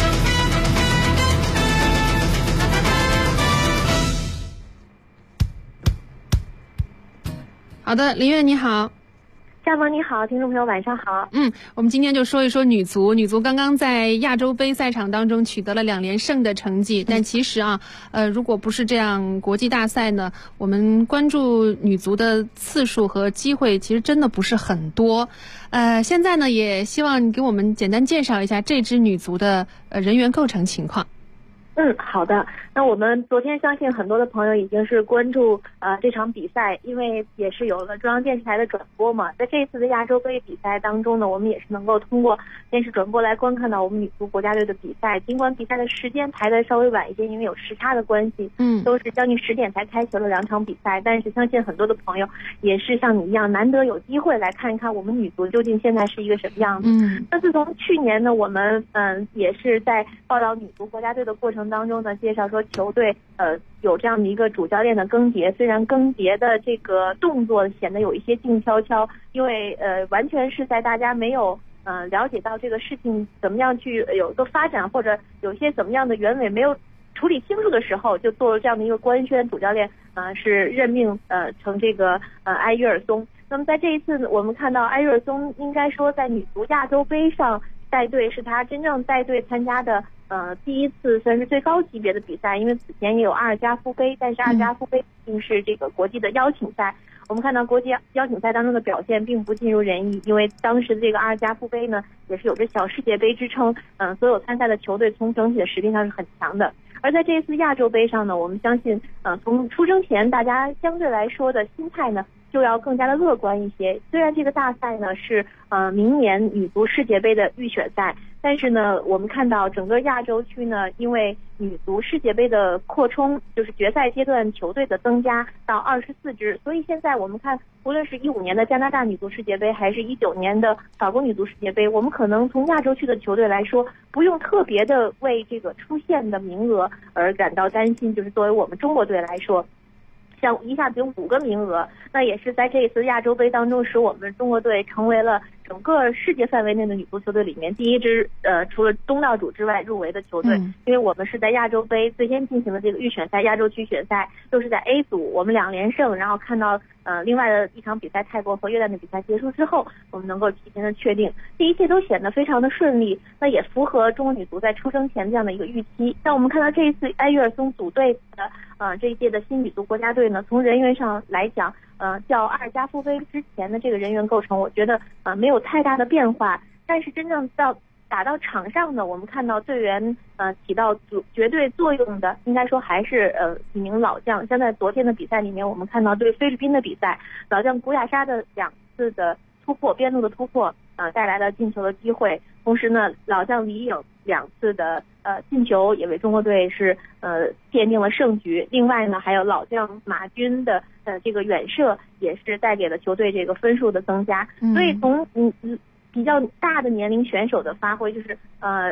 好的，林苑你好。 夏萌你好，听众朋友晚上好。 我们今天就说一说女足。女足刚刚在亚洲杯赛场当中取得了2连胜的成绩，但其实啊，如果不是这样国际大赛呢，我们关注女足的次数和机会其实真的不是很多。现在呢，也希望你给我们简单介绍一下这支女足的人员构成情况。 好的。那我们昨天相信很多的朋友已经是关注这场比赛，因为也是有了中央电视台的转播嘛。在这一次的亚洲杯比赛当中呢，我们也是能够通过电视转播来观看到我们女足国家队的比赛。尽管比赛的时间排得稍微晚一些，因为有时差的关系，都是将近10点才开球了2场比赛，但是相信很多的朋友也是像你一样难得有机会来看一看我们女足究竟现在是一个什么样子。那自从去年呢，我们也是在报道女足国家队的过程当中呢，介绍说球队有这样的一个主教练的更迭，虽然更迭的这个动作显得有一些静悄悄，因为完全是在大家没有了解到这个事情怎么样去有一个发展，或者有些怎么样的原委没有处理清楚的时候，就做了这样的一个官宣，主教练是任命成这个埃约尔松。那么在这一次我们看到埃约尔松应该说在女足亚洲杯上带队，是他真正带队参加的第一次算是最高级别的比赛，因为此前也有阿尔加夫杯，但是阿尔加夫杯毕竟是这个国际的邀请赛，我们看到国际邀请赛当中的表现并不尽如人意，因为当时的这个阿尔加夫杯呢也是有着小世界杯之称，所有参赛的球队从整体的实力上是很强的。而在这一次亚洲杯上呢，我们相信从出征前大家相对来说的心态呢就要更加的乐观一些。虽然这个大赛呢是明年女足世界杯的预选赛，但是呢我们看到整个亚洲区呢，因为女足世界杯的扩充，就是决赛阶段球队的增加到24支，所以现在我们看无论是15年的加拿大女足世界杯还是19年的法国女足世界杯，我们可能从亚洲区的球队来说不用特别的为这个出现的名额而感到担心，就是作为我们中国队来说，像一下子有5个名额，那也是在这一次亚洲杯当中使我们中国队成为了整个世界范围内的女足球队里面第一支除了东道主之外入围的球队，因为我们是在亚洲杯最先进行的这个预选赛亚洲区选赛，又是在 A 组，我们2连胜，然后看到另外的一场比赛泰国和约旦的比赛结束之后，我们能够提前的确定，这一切都显得非常的顺利，那也符合中国女足在出征前这样的一个预期。像我们看到这一次埃约尔松组队的这一届的新女足国家队呢，从人员上来讲较阿尔加夫杯之前的这个人员构成，我觉得没有太大的变化，但是真正打到场上呢，我们看到队员起到绝对作用的，应该说还是几名老将。像在昨天的比赛里面，我们看到对菲律宾的比赛，老将古雅莎的2次的突破，边路的突破带来了进球的机会，同时呢老将李颖2次的进球也为中国队是奠定了胜局。另外呢还有老将马军的这个远射也是带给了球队这个分数的增加。所以从比较大的年龄选手的发挥，就是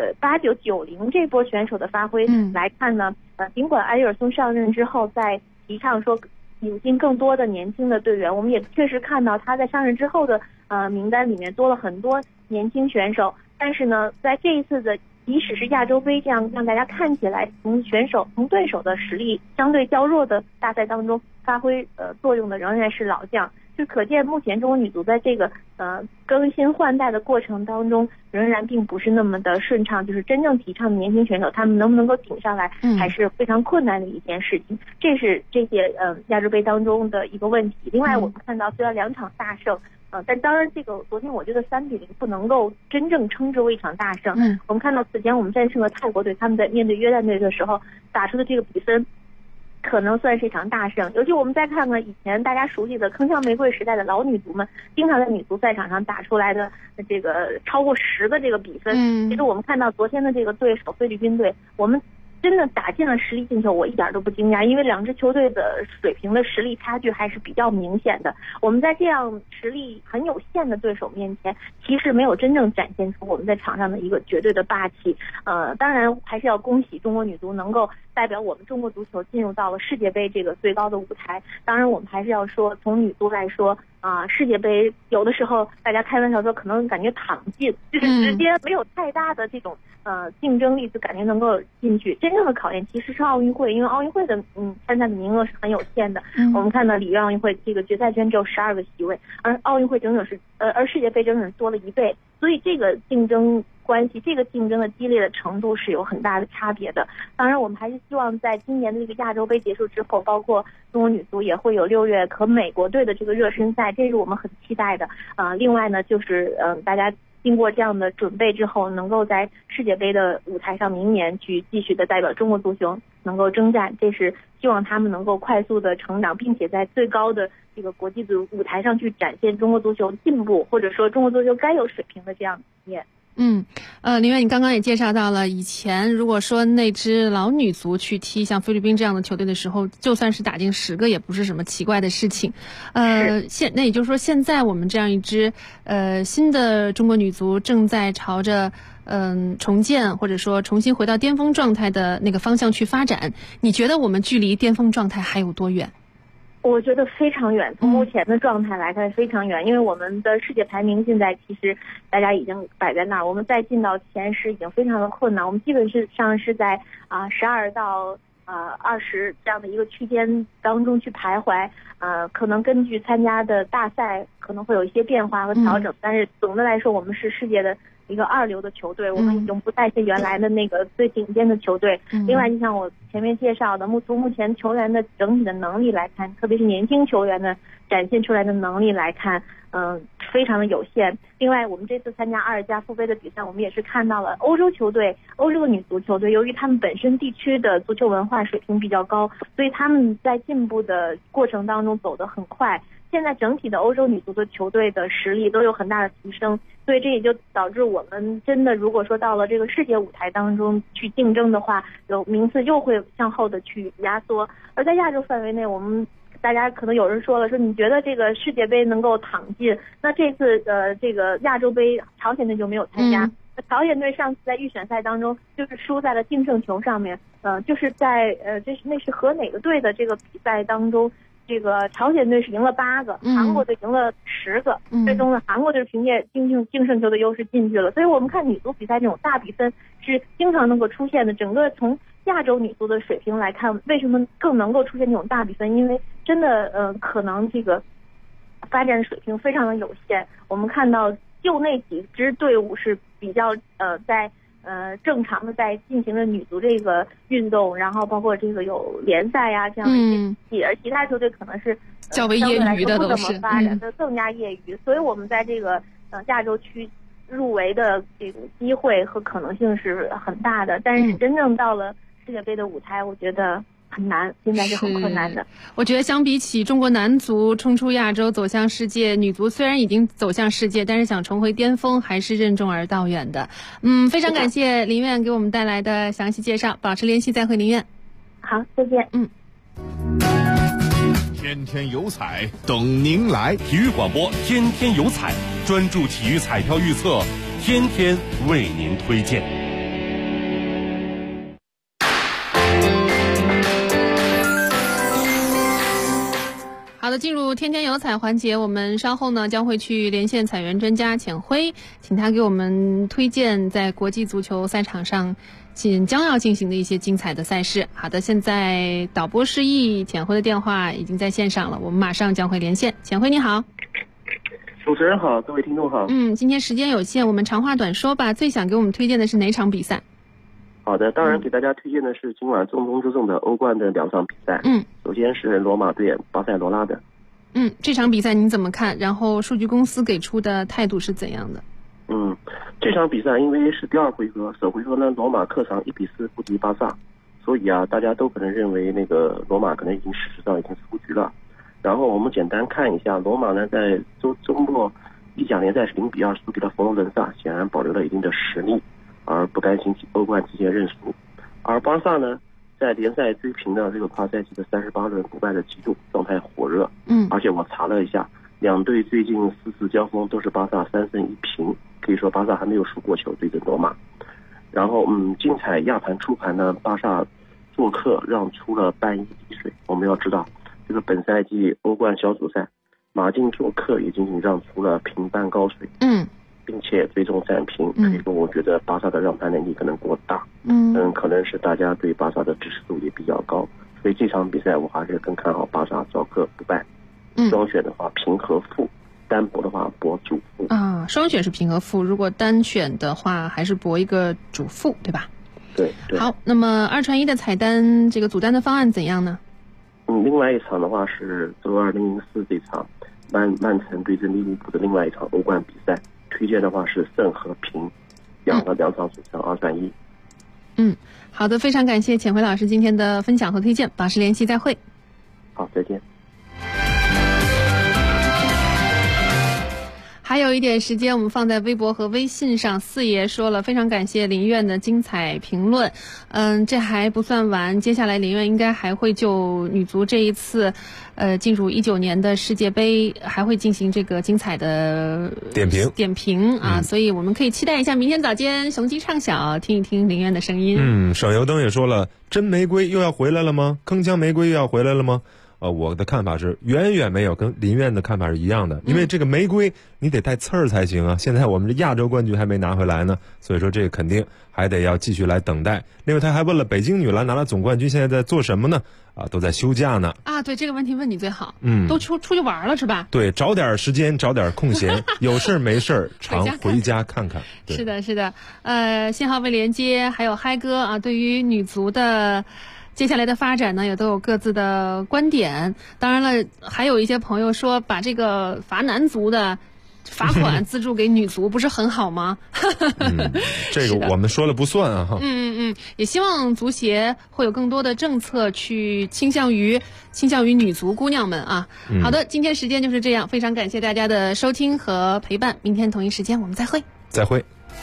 89、90这波选手的发挥来看呢，尽管埃约尔松上任之后在提倡说引进更多的年轻的队员，我们也确实看到他在上任之后的名单里面多了很多年轻选手，但是呢在这一次的即使是亚洲杯这样让大家看起来从对手的实力相对较弱的大赛当中，发挥作用的仍然是老将， 就可见目前中国女足在这个更新换代的过程当中，仍然并不是那么的顺畅。就是真正提倡的年轻选手，他们能不能够顶上来，还是非常困难的一件事情。这是这些亚洲杯当中的一个问题。另外，我们看到虽然2场大胜。但当然，这个昨天我觉得3-0不能够真正称之为一场大胜。我们看到此前我们战胜了泰国队，他们在面对约旦队的时候打出的这个比分，可能算是一场大胜。尤其我们再看看以前大家熟悉的铿锵玫瑰时代的老女足们，经常在女足赛场上打出来的这个超过10个这个比分。其实我们看到昨天的这个对手菲律宾队，我们真的打进了10粒进球，我一点都不惊讶，因为2支球队的水平的实力差距还是比较明显的。我们在这样实力很有限的对手面前，其实没有真正展现出我们在场上的一个绝对的霸气。当然还是要恭喜中国女足能够代表我们中国足球进入到了世界杯这个最高的舞台。当然我们还是要说，从女足来说世界杯有的时候大家开玩笑说可能感觉躺进，就是直接没有太大的这种竞争力，就感觉能够进去。真正的考验其实是奥运会，因为奥运会的参赛的名额是很有限的。我们看到里约奥运会这个决赛圈只有12个席位，而奥运会整整是而世界杯整整多了1倍，所以这个竞争关系，这个竞争的激烈的程度是有很大的差别的。当然我们还是希望在今年的这个亚洲杯结束之后，包括中国女足也会有6月和美国队的这个热身赛，这是我们很期待的。另外呢，就是大家经过这样的准备之后，能够在世界杯的舞台上明年去继续的代表中国足球能够征战，这是希望他们能够快速的成长，并且在最高的这个国际的舞台上去展现中国足球进步，或者说中国足球该有水平的这样一面。 林远，你刚刚也介绍到了，以前如果说那支老女足去踢像菲律宾这样的球队的时候，就算是打进10个也不是什么奇怪的事情。那也就是说，现在我们这样一支新的中国女足正在朝着重建或者说重新回到巅峰状态的那个方向去发展。你觉得我们距离巅峰状态还有多远？ 我觉得非常远，从目前的状态来看非常远，因为我们的世界排名现在其实大家已经摆在那儿，我们再进到前10已经非常的困难，我们基本上是在12到20这样的一个区间当中去徘徊。可能根据参加的大赛可能会有一些变化和调整，但是总的来说我们是世界的一个2流的球队，我们已经不再是原来的那个最顶尖的球队。另外就像我前面介绍的，从目前球员的整体的能力来看，特别是年轻球员的展现出来的能力来看，非常的有限。另外我们这次参加2加4杯的比赛，我们也是看到了欧洲球队，欧洲的女足球队，由于他们本身地区的足球文化水平比较高，所以他们在进步的过程当中走得很快。现在整体的欧洲女足的球队的实力都有很大的提升，所以这也就导致我们真的如果说到了这个世界舞台当中去竞争的话，有名次又会向后的去压缩。而在亚洲范围内，我们大家可能有人说了，说你觉得这个世界杯能够躺进，那这次这个亚洲杯朝鲜队就没有参加。朝鲜队上次在预选赛当中就是输在了净胜球上面，就是在那是和哪个队的这个比赛当中，这个朝鲜队是赢了8个，韩国队赢了10个，最终呢韩国队凭借净胜球的优势进去了。所以我们看女足比赛这种大比分是经常能够出现的。整个从亚洲女足的水平来看，为什么更能够出现这种大比分？因为真的可能这个发展水平非常的有限。我们看到就那几支队伍是比较在正常的在进行着女足这个运动，然后包括这个有联赛呀这样的一些，而其他球队可能是较为业余的，都是不怎么发展的更加业余。所以我们在这个亚洲区入围的这个机会和可能性是很大的，但是真正到了世界杯的舞台，我觉得很难，现在是很困难的。 我觉得相比起中国男足冲出亚洲走向世界，女足虽然已经走向世界，但是想重回巅峰还是任重而道远的。非常感谢林苑给我们带来的详细介绍，保持联系再会林苑。 好，再见。 天天有彩等您来，体育广播天天有彩，专注体育彩票预测，天天为您推荐。 好的，进入天天有彩环节，我们稍后呢将会去连线彩员专家钱辉，请他给我们推荐在国际足球赛场上将要进行的一些精彩的赛事。好的，现在导播示意，浅辉的电话已经在线上了，我们马上将会连线。浅辉你好。 主持人好，各位听众好。 今天时间有限，我们长话短说吧。最想给我们推荐的是哪场比赛？ 好的，当然给大家推荐的是今晚重中之重的欧冠的2场比赛。首先是罗马对巴塞罗那的。 这场比赛您怎么看？然后数据公司给出的态度是怎样的？ 这场比赛因为是第2回合，首回合呢罗马客场1-4不敌巴萨，所以大家都可能认为那个罗马可能已经事实上已经出局了。然后我们简单看一下，罗马呢在周末意甲联赛是0-2输给了佛罗伦萨，显然保留了一定的实力，而不担心欧冠提前认输。而巴萨呢在联赛追平了这个跨赛季的38轮不败的纪录，状态火热。而且我查了一下，两队最近4次交锋都是巴萨3胜1平，可以说巴萨还没有输过球对阵罗马。然后精彩亚盘初盘呢，巴萨做客让出了半一滴水。我们要知道，这个本赛季欧冠小组赛，马竞做客也仅仅让出了平半高水。并且最终战平，所以说我觉得巴萨的让盘能力可能过大。可能是大家对巴萨的支持度也比较高，所以这场比赛我还是更看好巴萨招客不败。双选的话平和负，单博的话博主负。 双选是平和负，如果单选的话还是博一个主负，对吧？ 对。 好，那么2传1的彩单这个组单的方案怎样呢？ 另外一场的话是周2004这场曼城对阵利物浦的另外一场欧冠比赛，推荐的话是胜和平，两场组成2传1。 好的，非常感谢浅辉老师今天的分享和推荐，保持联系，再会。 好，再见。 还有一点时间，我们放在微博和微信上。四爷说了，非常感谢林苑的精彩评论。这还不算完，接下来林苑应该还会就女足这一次，进入19年的世界杯，还会进行这个精彩的点评啊，所以我们可以期待一下明天早间雄鸡唱晓，听一听林苑的声音。 省油灯也说了，真玫瑰又要回来了吗？铿锵玫瑰又要回来了吗？我的看法是远远没有跟林苑的看法是一样的，因为这个玫瑰你得带刺儿才行啊。现在我们这亚洲冠军还没拿回来呢，所以说这个肯定还得要继续来等待。另外他还问了，北京女篮拿了总冠军现在在做什么呢？都在休假呢。 对，这个问题问你最好。都出去玩了是吧？ 对，找点时间，找点空闲，有事儿没事儿常回家看看。 是的，是的。信号未连接，还有嗨哥对于女足的接下来的发展呢，也都有各自的观点。当然了，还有一些朋友说，把这个罚男足的罚款资助给女足，不是很好吗？ 这个我们说了不算啊。 也希望足协会有更多的政策去倾向于女足姑娘们啊。好的，今天时间就是这样，非常感谢大家的收听和陪伴，明天同一时间我们再会。 再会。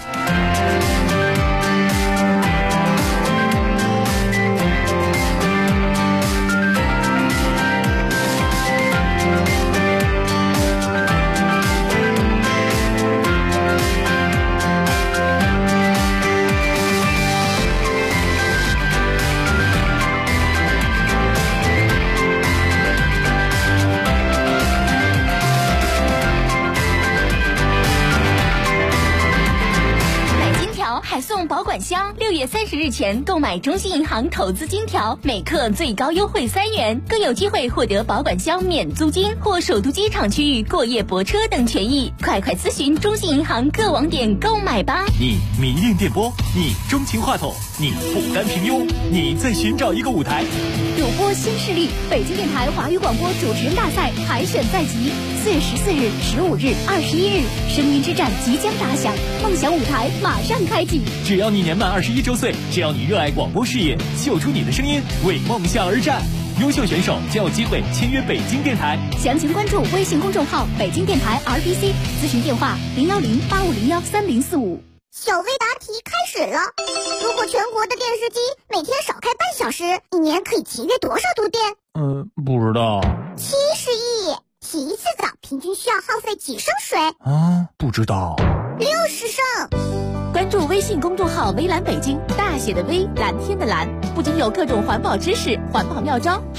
还送保管箱，6月30日前购买中信银行投资金条，每克最高优惠3元，更有机会获得保管箱免租金或首都机场区域过夜泊车等权益。快咨询中信银行各网点购买吧。 你迷恋电波，你钟情话筒，你不甘平庸，你在寻找一个舞台。 主播新势力，北京电台华语广播主持人大赛海选在即，4月14日、15日、21日，声音之战即将打响，梦想舞台马上开启。 只要你年满21周岁，只要你热爱广播事业，秀出你的声音，为梦想而战。优秀选手将有机会签约北京电台。 详情关注微信公众号北京电台 RBC， 咨询电话010-8501-3045。 小微答题开始了。如果全国的电视机每天少开半小时，一年可以节约多少度电？ 不知道。 70亿。洗一次澡平均需要耗费几升水？ 不知道。 60升。 关注微信公众号微蓝北京，大写的微，蓝天的蓝，不仅有各种环保知识、环保妙招。